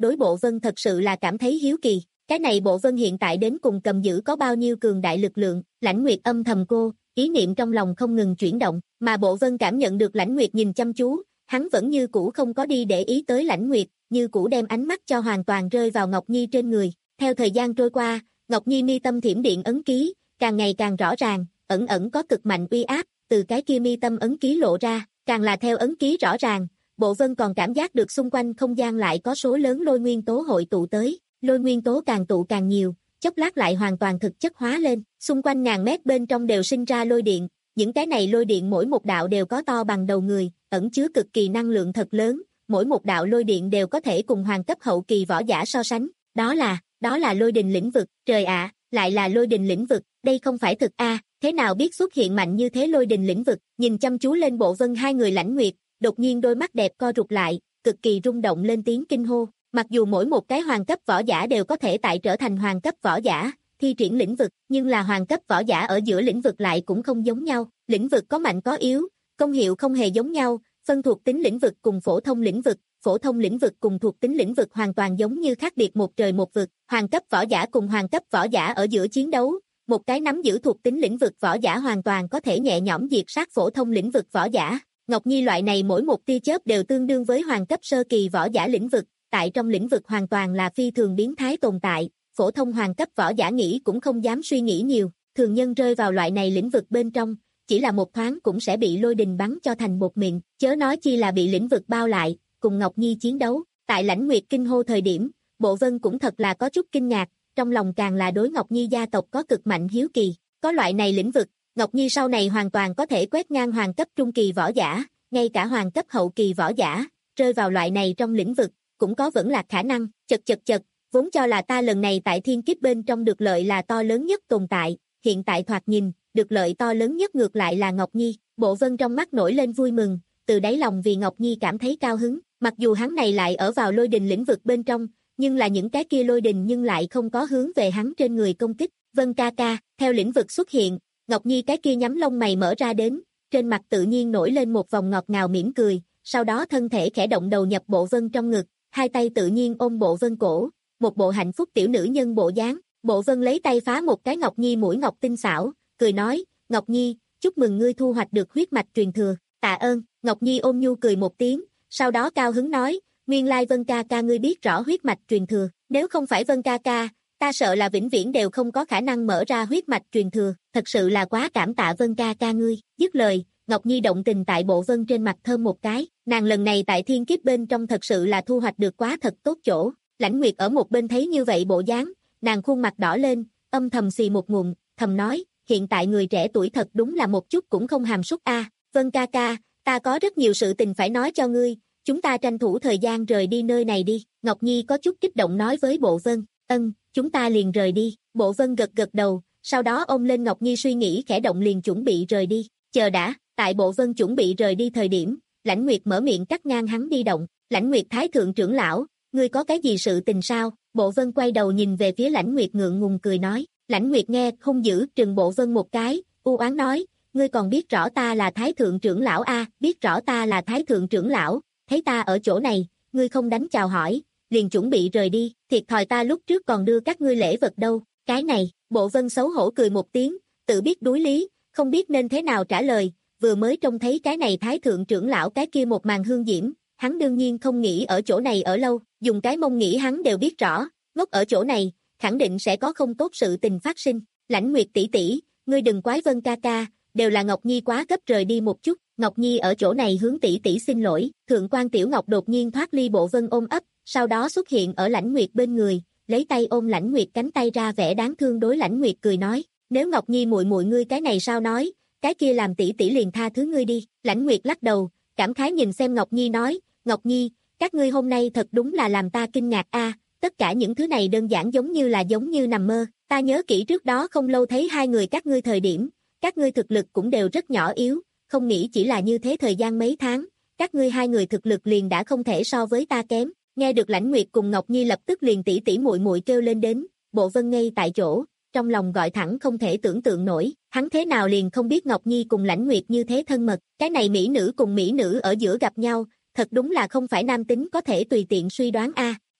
đối Bộ Vân thật sự là cảm thấy hiếu kỳ. Cái này Bộ Vân hiện tại đến cùng cầm giữ có bao nhiêu cường đại lực lượng, Lãnh Nguyệt âm thầm cô, ý niệm trong lòng không ngừng chuyển động, mà Bộ Vân cảm nhận được Lãnh Nguyệt nhìn chăm chú, hắn vẫn như cũ không có đi để ý tới Lãnh Nguyệt, như cũ đem ánh mắt cho hoàn toàn rơi vào Ngọc Nhi trên người. Theo thời gian trôi qua, Ngọc Nhi mi tâm thiểm điện ấn ký, càng ngày càng rõ ràng, ẩn ẩn có cực mạnh uy áp, từ cái kia mi tâm ấn ký lộ ra, càng là theo ấn ký rõ ràng, Bộ Vân còn cảm giác được xung quanh không gian lại có số lớn lôi nguyên tố hội tụ tới, lôi nguyên tố càng tụ càng nhiều, chốc lát lại hoàn toàn thực chất hóa lên, xung quanh ngàn mét bên trong đều sinh ra lôi điện, những cái này lôi điện mỗi một đạo đều có to bằng đầu người, ẩn chứa cực kỳ năng lượng thật lớn, mỗi một đạo lôi điện đều có thể cùng hoàng cấp hậu kỳ võ giả so sánh, đó là, đó là lôi đình lĩnh vực, trời ạ, lại là lôi đình lĩnh vực, đây không phải thực a, thế nào biết xuất hiện mạnh như thế lôi đình lĩnh vực, nhìn chăm chú lên Bộ Vân hai người Lãnh Nguyệt, đột nhiên đôi mắt đẹp co rụt lại, cực kỳ rung động lên tiếng kinh hô, mặc dù mỗi một cái hoàng cấp võ giả đều có thể tại trở thành hoàng cấp võ giả, thi triển lĩnh vực, nhưng là hoàng cấp võ giả ở giữa lĩnh vực lại cũng không giống nhau, lĩnh vực có mạnh có yếu, công hiệu không hề giống nhau, phân thuộc tính lĩnh vực cùng phổ thông lĩnh vực, phổ thông lĩnh vực cùng thuộc tính lĩnh vực hoàn toàn giống như khác biệt một trời một vực, hoàng cấp võ giả cùng hoàng cấp võ giả ở giữa chiến đấu, một cái nắm giữ thuộc tính lĩnh vực võ giả hoàn toàn có thể nhẹ nhõm diệt sát phổ thông lĩnh vực võ giả. Ngọc Nhi loại này mỗi một tia chớp đều tương đương với hoàng cấp sơ kỳ võ giả lĩnh vực, tại trong lĩnh vực hoàn toàn là phi thường biến thái tồn tại, phổ thông hoàng cấp võ giả nghĩ cũng không dám suy nghĩ nhiều, thường nhân rơi vào loại này lĩnh vực bên trong, chỉ là một thoáng cũng sẽ bị lôi đình bắn cho thành bột mịn, chớ nói chi là bị lĩnh vực bao lại, cùng Ngọc Nhi chiến đấu. Tại Lãnh Nguyệt kinh hô thời điểm, Bộ Vân cũng thật là có chút kinh ngạc, trong lòng càng là đối Ngọc Nhi gia tộc có cực mạnh hiếu kỳ, có loại này lĩnh vực, Ngọc Nhi sau này hoàn toàn có thể quét ngang hoàng cấp trung kỳ võ giả, ngay cả hoàng cấp hậu kỳ võ giả, rơi vào loại này trong lĩnh vực, cũng có vẫn là khả năng, chật chật chật, vốn cho là ta lần này tại thiên kiếp bên trong được lợi là to lớn nhất tồn tại, hiện tại thoạt nhìn, được lợi to lớn nhất ngược lại là Ngọc Nhi, Bộ Vân trong mắt nổi lên vui mừng, từ đáy lòng vì Ngọc Nhi cảm thấy cao hứng, mặc dù hắn này lại ở vào lôi đình lĩnh vực bên trong, nhưng là những cái kia lôi đình nhưng lại không có hướng về hắn trên người công kích, Vân ca ca, theo lĩnh vực xuất hiện, Ngọc Nhi cái kia nhắm lông mày mở ra đến, trên mặt tự nhiên nổi lên một vòng ngọt ngào mỉm cười, sau đó thân thể khẽ động đầu nhập Bộ Vân trong ngực, hai tay tự nhiên ôm Bộ Vân cổ, một bộ hạnh phúc tiểu nữ nhân bộ dáng, Bộ Vân lấy tay phá một cái Ngọc Nhi mũi ngọc tinh xảo, cười nói, Ngọc Nhi, chúc mừng ngươi thu hoạch được huyết mạch truyền thừa, tạ ơn, Ngọc Nhi ôm nhu cười một tiếng, sau đó cao hứng nói, nguyên lai Vân ca ca ngươi biết rõ huyết mạch truyền thừa, nếu không phải Vân ca ca, ta sợ là vĩnh viễn đều không có khả năng mở ra huyết mạch truyền thừa, thật sự là quá cảm tạ Vân ca ca ngươi, dứt lời, Ngọc Nhi động tình tại Bộ Vân trên mặt thơm một cái, nàng lần này tại thiên kiếp bên trong thật sự là thu hoạch được quá thật tốt chỗ, Lãnh Nguyệt ở một bên thấy như vậy bộ dáng, nàng khuôn mặt đỏ lên, âm thầm xì một ngụm, thầm nói, hiện tại người trẻ tuổi thật đúng là một chút cũng không hàm súc a, Vân ca ca, ta có rất nhiều sự tình phải nói cho ngươi, chúng ta tranh thủ thời gian rời đi nơi này đi, Ngọc Nhi có chút kích động nói với Bộ Vân, ân, chúng ta liền rời đi, Bộ Vân gật gật đầu, sau đó ôm lên Ngọc Nhi suy nghĩ khẽ động liền chuẩn bị rời đi, chờ đã, tại Bộ Vân chuẩn bị rời đi thời điểm, Lãnh Nguyệt mở miệng cắt ngang hắn đi động, Lãnh Nguyệt thái thượng trưởng lão, ngươi có cái gì sự tình sao, Bộ Vân quay đầu nhìn về phía Lãnh Nguyệt ngượng ngùng cười nói, Lãnh Nguyệt nghe hung dữ trừng Bộ Vân một cái, u oán nói, ngươi còn biết rõ ta là thái thượng trưởng lão a, biết rõ ta là thái thượng trưởng lão, thấy ta ở chỗ này, ngươi không đánh chào hỏi, liền chuẩn bị rời đi, thiệt thòi ta lúc trước còn đưa các ngươi lễ vật đâu, cái này, Bộ Vân xấu hổ cười một tiếng, tự biết đối lý, không biết nên thế nào trả lời, vừa mới trông thấy cái này thái thượng trưởng lão cái kia một màn hương diễm, hắn đương nhiên không nghĩ ở chỗ này ở lâu, dùng cái mông nghĩ hắn đều biết rõ, ngốc ở chỗ này, khẳng định sẽ có không tốt sự tình phát sinh, Lãnh Nguyệt tỷ tỷ, ngươi đừng quái Vân ca ca, đều là Ngọc Nhi quá gấp rời đi một chút, Ngọc Nhi ở chỗ này hướng tỷ tỷ xin lỗi, Thượng quan Tiểu Ngọc đột nhiên thoát ly Bộ Vân ôm ấp, sau đó xuất hiện ở Lãnh Nguyệt bên người, lấy tay ôm Lãnh Nguyệt cánh tay ra vẻ đáng thương đối Lãnh Nguyệt cười nói, nếu Ngọc Nhi muội muội ngươi cái này sao nói, cái kia làm tỷ tỷ liền tha thứ ngươi đi, Lãnh Nguyệt lắc đầu, cảm khái nhìn xem Ngọc Nhi nói, Ngọc Nhi, các ngươi hôm nay thật đúng là làm ta kinh ngạc a, tất cả những thứ này đơn giản giống như là giống như nằm mơ, ta nhớ kỹ trước đó không lâu thấy hai người các ngươi thời điểm, các ngươi thực lực cũng đều rất nhỏ yếu, không nghĩ chỉ là như thế thời gian mấy tháng, các ngươi hai người thực lực liền đã không thể so với ta kém, nghe được Lãnh Nguyệt cùng Ngọc Nhi lập tức liền tỷ tỷ muội muội kêu lên đến, Bộ Vân ngây tại chỗ, trong lòng gọi thẳng không thể tưởng tượng nổi, hắn thế nào liền không biết Ngọc Nhi cùng Lãnh Nguyệt như thế thân mật, cái này mỹ nữ cùng mỹ nữ ở giữa gặp nhau, thật đúng là không phải nam tính có thể tùy tiện suy đoán a.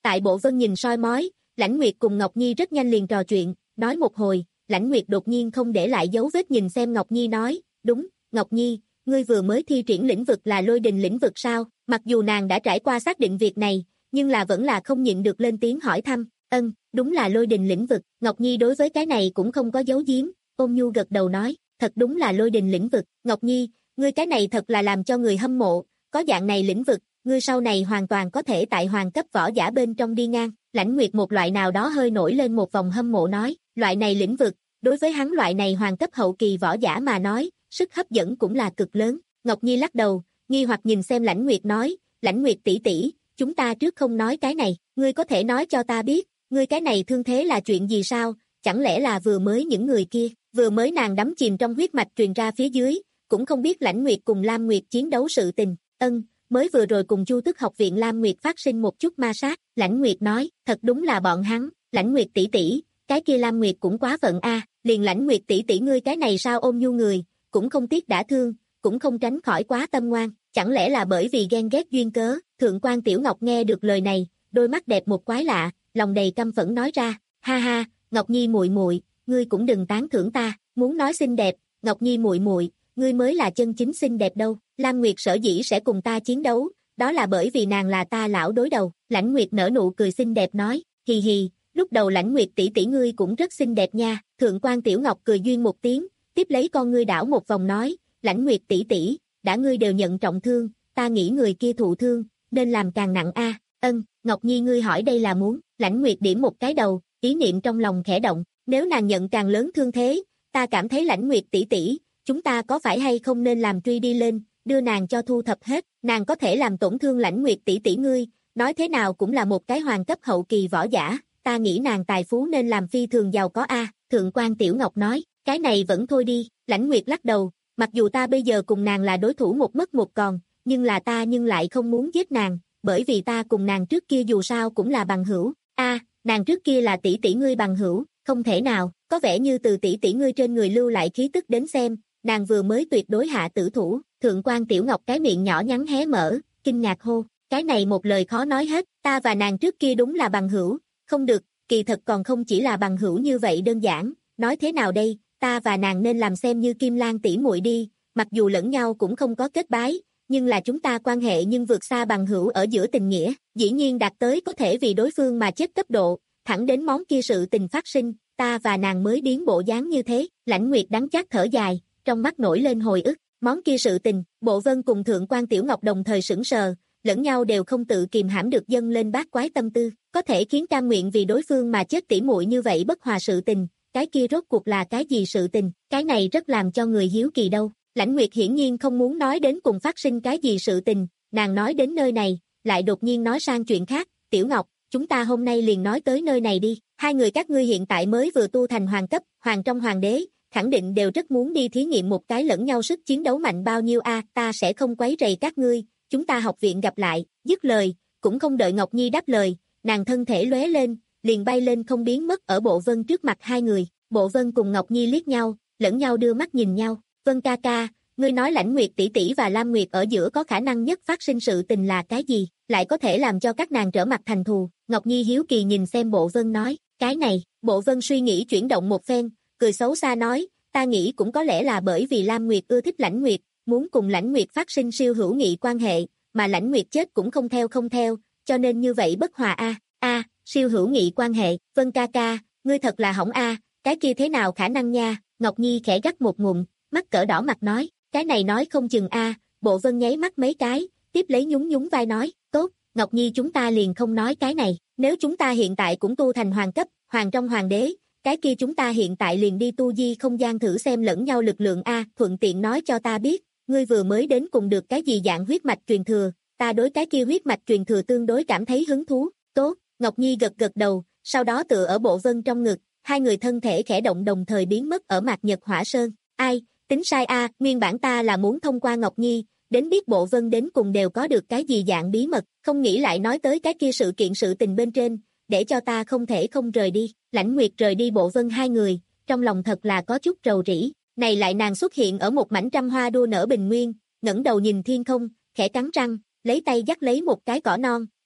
Tại Bộ Vân nhìn soi mói, Lãnh Nguyệt cùng Ngọc Nhi rất nhanh liền trò chuyện, nói một hồi, Lãnh Nguyệt đột nhiên không để lại dấu vết nhìn xem Ngọc Nhi nói, đúng, Ngọc Nhi, ngươi vừa mới thi triển lĩnh vực là lôi đình lĩnh vực sao? Mặc dù nàng đã trải qua xác định việc này, nhưng là vẫn là không nhịn được lên tiếng hỏi thăm, ân, đúng là lôi đình lĩnh vực, Ngọc Nhi đối với cái này cũng không có giấu giếm, ôn nhu gật đầu nói, thật đúng là lôi đình lĩnh vực, Ngọc Nhi, ngươi cái này thật là làm cho người hâm mộ, có dạng này lĩnh vực, ngươi sau này hoàn toàn có thể tại hoàng cấp võ giả bên trong đi ngang, Lãnh Nguyệt một loại nào đó hơi nổi lên một vòng hâm mộ nói, loại này lĩnh vực, đối với hắn loại này hoàng cấp hậu kỳ võ giả mà nói, sức hấp dẫn cũng là cực lớn, Ngọc Nhi lắc đầu, nghi hoặc nhìn xem Lãnh Nguyệt nói, Lãnh Nguyệt tỷ tỷ, chúng ta trước không nói cái này, ngươi có thể nói cho ta biết, ngươi cái này thương thế là chuyện gì sao, chẳng lẽ là vừa mới những người kia, vừa mới nàng đắm chìm trong huyết mạch truyền ra phía dưới, cũng không biết Lãnh Nguyệt cùng Lam Nguyệt chiến đấu sự tình, ân, mới vừa rồi cùng Chu Tức học viện Lam Nguyệt phát sinh một chút ma sát, Lãnh Nguyệt nói, thật đúng là bọn hắn, Lãnh Nguyệt tỷ tỷ, cái kia Lam Nguyệt cũng quá phận a, liền Lãnh Nguyệt tỷ tỷ ngươi cái này sao ôm nhu người, cũng không tiếc đã thương, cũng không tránh khỏi quá tâm ngoan, chẳng lẽ là bởi vì ghen ghét duyên cớ, Thượng quan Tiểu Ngọc nghe được lời này, đôi mắt đẹp một quái lạ, lòng đầy căm phẫn nói ra, ha ha, Ngọc Nhi muội muội, ngươi cũng đừng tán thưởng ta, muốn nói xinh đẹp, Ngọc Nhi muội muội, ngươi mới là chân chính xinh đẹp đâu, Lam Nguyệt sở dĩ sẽ cùng ta chiến đấu, đó là bởi vì nàng là ta lão đối đầu, Lãnh Nguyệt nở nụ cười xinh đẹp nói, hì hì, lúc đầu Lãnh Nguyệt tỷ tỷ ngươi cũng rất xinh đẹp nha, Thượng quan Tiểu Ngọc cười duyên một tiếng, tiếp lấy con ngươi đảo một vòng nói, Lãnh Nguyệt tỷ tỷ, đã ngươi đều nhận trọng thương, ta nghĩ người kia thụ thương, nên làm càng nặng a. Ân, Ngọc Nhi ngươi hỏi đây là muốn, Lãnh Nguyệt điểm một cái đầu, ý niệm trong lòng khẽ động, nếu nàng nhận càng lớn thương thế, ta cảm thấy Lãnh Nguyệt tỷ tỷ, chúng ta có phải hay không nên làm truy đi lên, đưa nàng cho thu thập hết, nàng có thể làm tổn thương Lãnh Nguyệt tỷ tỷ ngươi, nói thế nào cũng là một cái hoàng cấp hậu kỳ võ giả, ta nghĩ nàng tài phú nên làm phi thường giàu có a. Thượng quan Tiểu Ngọc nói, cái này vẫn thôi đi, Lãnh Nguyệt lắc đầu, mặc dù ta bây giờ cùng nàng là đối thủ một mất một còn, nhưng là ta nhưng lại không muốn giết nàng, bởi vì ta cùng nàng trước kia dù sao cũng là bằng hữu, a, nàng trước kia là tỷ tỷ ngươi bằng hữu, không thể nào, có vẻ như từ tỷ tỷ ngươi trên người lưu lại khí tức đến xem, nàng vừa mới tuyệt đối hạ tử thủ, Thượng quan Tiểu Ngọc cái miệng nhỏ nhắn hé mở, kinh ngạc hô, cái này một lời khó nói hết, ta và nàng trước kia đúng là bằng hữu, không được, kỳ thật còn không chỉ là bằng hữu như vậy đơn giản, nói thế nào đây, ta và nàng nên làm xem như Kim Lan tỷ muội đi, mặc dù lẫn nhau cũng không có kết bái, nhưng là chúng ta quan hệ nhưng vượt xa bằng hữu ở giữa tình nghĩa, dĩ nhiên đạt tới có thể vì đối phương mà chết cấp độ, thẳng đến món kia sự tình phát sinh, ta và nàng mới biến bộ dáng như thế, Lãnh Nguyệt đắng chát thở dài, trong mắt nổi lên hồi ức, món kia sự tình, Bộ Vân cùng Thượng quan Tiểu Ngọc đồng thời sững sờ, lẫn nhau đều không tự kìm hãm được dâng lên bát quái tâm tư, có thể khiến cam nguyện vì đối phương mà chết tỉ muội như vậy bất hòa sự tình, cái kia rốt cuộc là cái gì sự tình, cái này rất làm cho người hiếu kỳ đâu. Lãnh Nguyệt hiển nhiên không muốn nói đến cùng phát sinh cái gì sự tình, nàng nói đến nơi này, lại đột nhiên nói sang chuyện khác, Tiểu Ngọc, chúng ta hôm nay liền nói tới nơi này đi, hai người các ngươi hiện tại mới vừa tu thành hoàng cấp, hoàng trong hoàng đế, khẳng định đều rất muốn đi thí nghiệm một cái lẫn nhau sức chiến đấu mạnh bao nhiêu a, ta sẽ không quấy rầy các ngươi, chúng ta học viện gặp lại, dứt lời, cũng không đợi Ngọc Nhi đáp lời, nàng thân thể lóe lên, liền bay lên không biến mất ở Bộ Vân trước mặt hai người, Bộ Vân cùng Ngọc Nhi liếc nhau, lẫn nhau đưa mắt nhìn nhau, Vân ca ca, ngươi nói Lãnh Nguyệt tỷ tỷ và Lam Nguyệt ở giữa có khả năng nhất phát sinh sự tình là cái gì, lại có thể làm cho các nàng trở mặt thành thù, Ngọc Nhi hiếu kỳ nhìn xem Bộ Vân nói, cái này, Bộ Vân suy nghĩ chuyển động một phen, cười xấu xa nói, ta nghĩ cũng có lẽ là bởi vì Lam Nguyệt ưa thích Lãnh Nguyệt, muốn cùng Lãnh Nguyệt phát sinh siêu hữu nghị quan hệ, mà Lãnh Nguyệt chết cũng không theo không theo, cho nên như vậy bất hòa a, a, siêu hữu nghị quan hệ, Vân ca ca, ngươi thật là hỏng a, cái kia thế nào khả năng nha, Ngọc Nhi khẽ gắt một ngụm, mắt cỡ đỏ mặt nói, cái này nói không chừng a, Bộ Vân nháy mắt mấy cái, tiếp lấy nhún nhún vai nói, tốt, Ngọc Nhi chúng ta liền không nói cái này, nếu chúng ta hiện tại cũng tu thành hoàng cấp, hoàng trong hoàng đế, cái kia chúng ta hiện tại liền đi tu di không gian thử xem lẫn nhau lực lượng a, thuận tiện nói cho ta biết, ngươi vừa mới đến cùng được cái gì dạng huyết mạch truyền thừa, ta đối cái kia huyết mạch truyền thừa tương đối cảm thấy hứng thú, tốt, Ngọc Nhi gật gật đầu, sau đó tựa ở Bộ Vân trong ngực, hai người thân thể khẽ động đồng thời biến mất ở Mạc Nhật Hỏa Sơn, ai, tính sai a, nguyên bản ta là muốn thông qua Ngọc Nhi, đến biết Bộ Vân đến cùng đều có được cái gì dạng bí mật, không nghĩ lại nói tới cái kia sự kiện sự tình bên trên, để cho ta không thể không rời đi, Lãnh Nguyệt rời đi Bộ Vân hai người, trong lòng thật là có chút rầu rĩ, này lại nàng xuất hiện ở một mảnh trăm hoa đua nở bình nguyên, ngẩng đầu nhìn thiên không, khẽ cắn răng, lấy tay dắt lấy một cái cỏ non,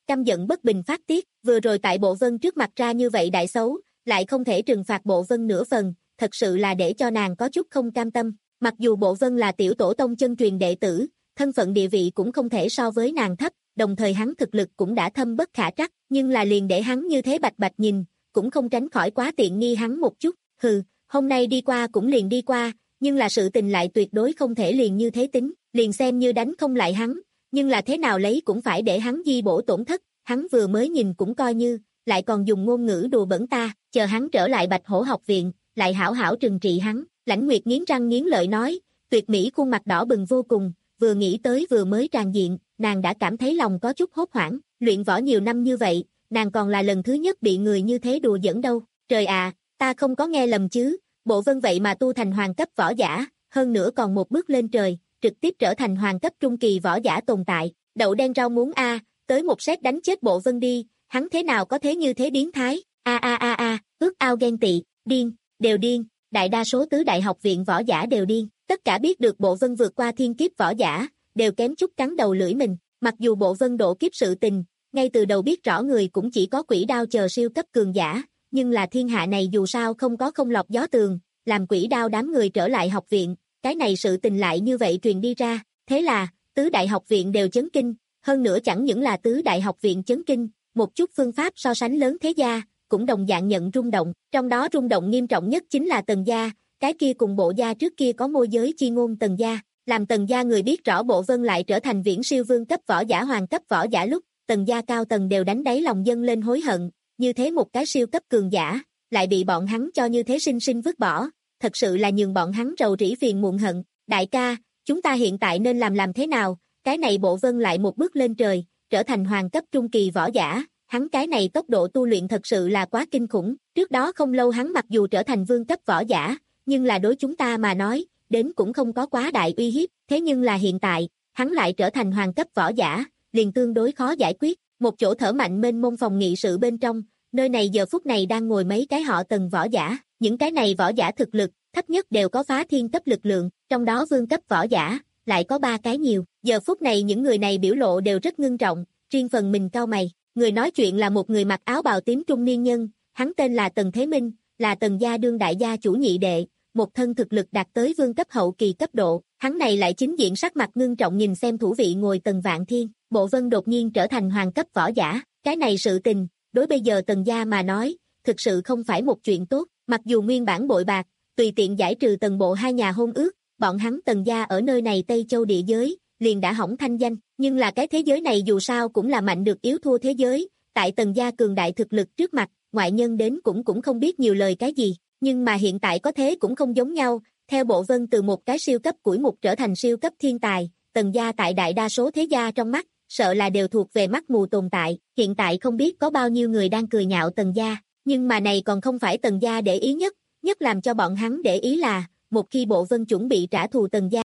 căm giận bất bình phát tiết, vừa rồi tại Bộ Vân trước mặt ra như vậy đại xấu, lại không thể trừng phạt Bộ Vân nửa phần, thật sự là để cho nàng có chút không cam tâm, mặc dù Bộ Vân là tiểu tổ tông chân truyền đệ tử, thân phận địa vị cũng không thể so với nàng thấp, đồng thời hắn thực lực cũng đã thâm bất khả trắc, nhưng là liền để hắn như thế bạch bạch nhìn, cũng không tránh khỏi quá tiện nghi hắn một chút, hừ, hôm nay đi qua cũng liền đi qua, nhưng là sự tình lại tuyệt đối không thể liền như thế tính, liền xem như đánh không lại hắn, nhưng là thế nào lấy cũng phải để hắn di bổ tổn thất, hắn vừa mới nhìn cũng coi như, lại còn dùng ngôn ngữ đùa bẩn ta, chờ hắn trở lại Bạch Hổ học viện, lại hảo hảo trừng trị hắn, Lãnh Nguyệt nghiến răng nghiến lợi nói, tuyệt mỹ khuôn mặt đỏ bừng vô cùng, vừa nghĩ tới vừa mới tràn diện, nàng đã cảm thấy lòng có chút hốt hoảng, luyện võ nhiều năm như vậy, nàng còn là lần thứ nhất bị người như thế đùa giỡn đâu, trời à, ta không có nghe lầm chứ, Bộ Vân vậy mà tu thành hoàng cấp võ giả, hơn nữa còn một bước lên trời, trực tiếp trở thành hoàng cấp trung kỳ võ giả tồn tại, đậu đen rau muống a, tới một sét đánh chết Bộ Vân đi, hắn thế nào có thế như thế biến thái, a a a a, ước ao ghen tị, điên, đều điên, đại đa số tứ đại học viện võ giả đều điên, tất cả biết được Bộ Vân vượt qua thiên kiếp võ giả, đều kém chút cắn đầu lưỡi mình, mặc dù Bộ Vân độ kiếp sự tình, ngay từ đầu biết rõ người cũng chỉ có Quỷ Đao chờ siêu cấp cường giả, nhưng là thiên hạ này dù sao không có không lọt gió tường, làm Quỷ Đao đám người trở lại học viện, cái này sự tình lại như vậy truyền đi ra, thế là, tứ đại học viện đều chấn kinh, hơn nữa chẳng những là tứ đại học viện chấn kinh, một chút phương pháp so sánh lớn thế gia, cũng đồng dạng nhận rung động, trong đó rung động nghiêm trọng nhất chính là Tần gia, cái kia cùng Bộ gia trước kia có môi giới chi ngôn Tần gia, làm Tần gia người biết rõ Bộ Vân lại trở thành viễn siêu vương cấp võ giả hoàng cấp võ giả lúc, Tần gia cao tầng đều đánh đáy lòng dâng lên hối hận, như thế một cái siêu cấp cường giả, lại bị bọn hắn cho như thế sinh sinh vứt bỏ, thật sự là nhường bọn hắn rầu rĩ phiền muộn hận, đại ca, chúng ta hiện tại nên làm làm thế nào, cái này Bộ Vân lại một bước lên trời, trở thành hoàng cấp trung kỳ võ giả, hắn cái này tốc độ tu luyện thật sự là quá kinh khủng, trước đó không lâu hắn mặc dù trở thành vương cấp võ giả, nhưng là đối chúng ta mà nói, đến cũng không có quá đại uy hiếp, thế nhưng là hiện tại, hắn lại trở thành hoàng cấp võ giả, liền tương đối khó giải quyết, một chỗ thở mạnh mênh mông phòng nghị sự bên trong, nơi này giờ phút này đang ngồi mấy cái họ Tần võ giả, những cái này võ giả thực lực, thấp nhất đều có phá thiên cấp lực lượng, trong đó vương cấp võ giả, lại có ba cái nhiều, giờ phút này những người này biểu lộ đều rất ngưng trọng, riêng phần mình cau mày, người nói chuyện là một người mặc áo bào tím trung niên nhân, hắn tên là Tần Thế Minh, là Tần gia đương đại gia chủ nhị đệ, một thân thực lực đạt tới vương cấp hậu kỳ cấp độ, hắn này lại chính diện sắc mặt ngưng trọng nhìn xem thủ vị ngồi Tần Vạn Thiên, Bộ Vân đột nhiên trở thành hoàng cấp võ giả, cái này sự tình, đối bây giờ Tần gia mà nói, thực sự không phải một chuyện tốt, mặc dù nguyên bản bội bạc, tùy tiện giải trừ Tần Bộ hai nhà hôn ước, bọn hắn Tần gia ở nơi này Tây Châu địa giới, liền đã hỏng thanh danh, nhưng là cái thế giới này dù sao cũng là mạnh được yếu thua thế giới, tại Tần gia cường đại thực lực trước mặt, ngoại nhân đến cũng cũng không biết nhiều lời cái gì, nhưng mà hiện tại có thế cũng không giống nhau, theo Bộ Vân từ một cái siêu cấp củi mục trở thành siêu cấp thiên tài, Tần gia tại đại đa số thế gia trong mắt, sợ là đều thuộc về mắt mù tồn tại, hiện tại không biết có bao nhiêu người đang cười nhạo Tần gia, nhưng mà này còn không phải Tần gia để ý nhất, nhất làm cho bọn hắn để ý là, một khi Bộ Vân chuẩn bị trả thù Tần gia.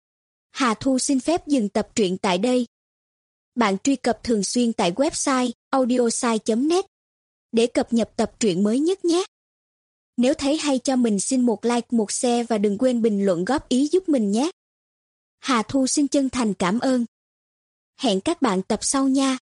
Hà Thu xin phép dừng tập truyện tại đây. Bạn truy cập thường xuyên tại website audiosai chấm net để cập nhật tập truyện mới nhất nhé. Nếu thấy hay cho mình xin một like, một share và đừng quên bình luận góp ý giúp mình nhé. Hà Thu xin chân thành cảm ơn. Hẹn các bạn tập sau nha.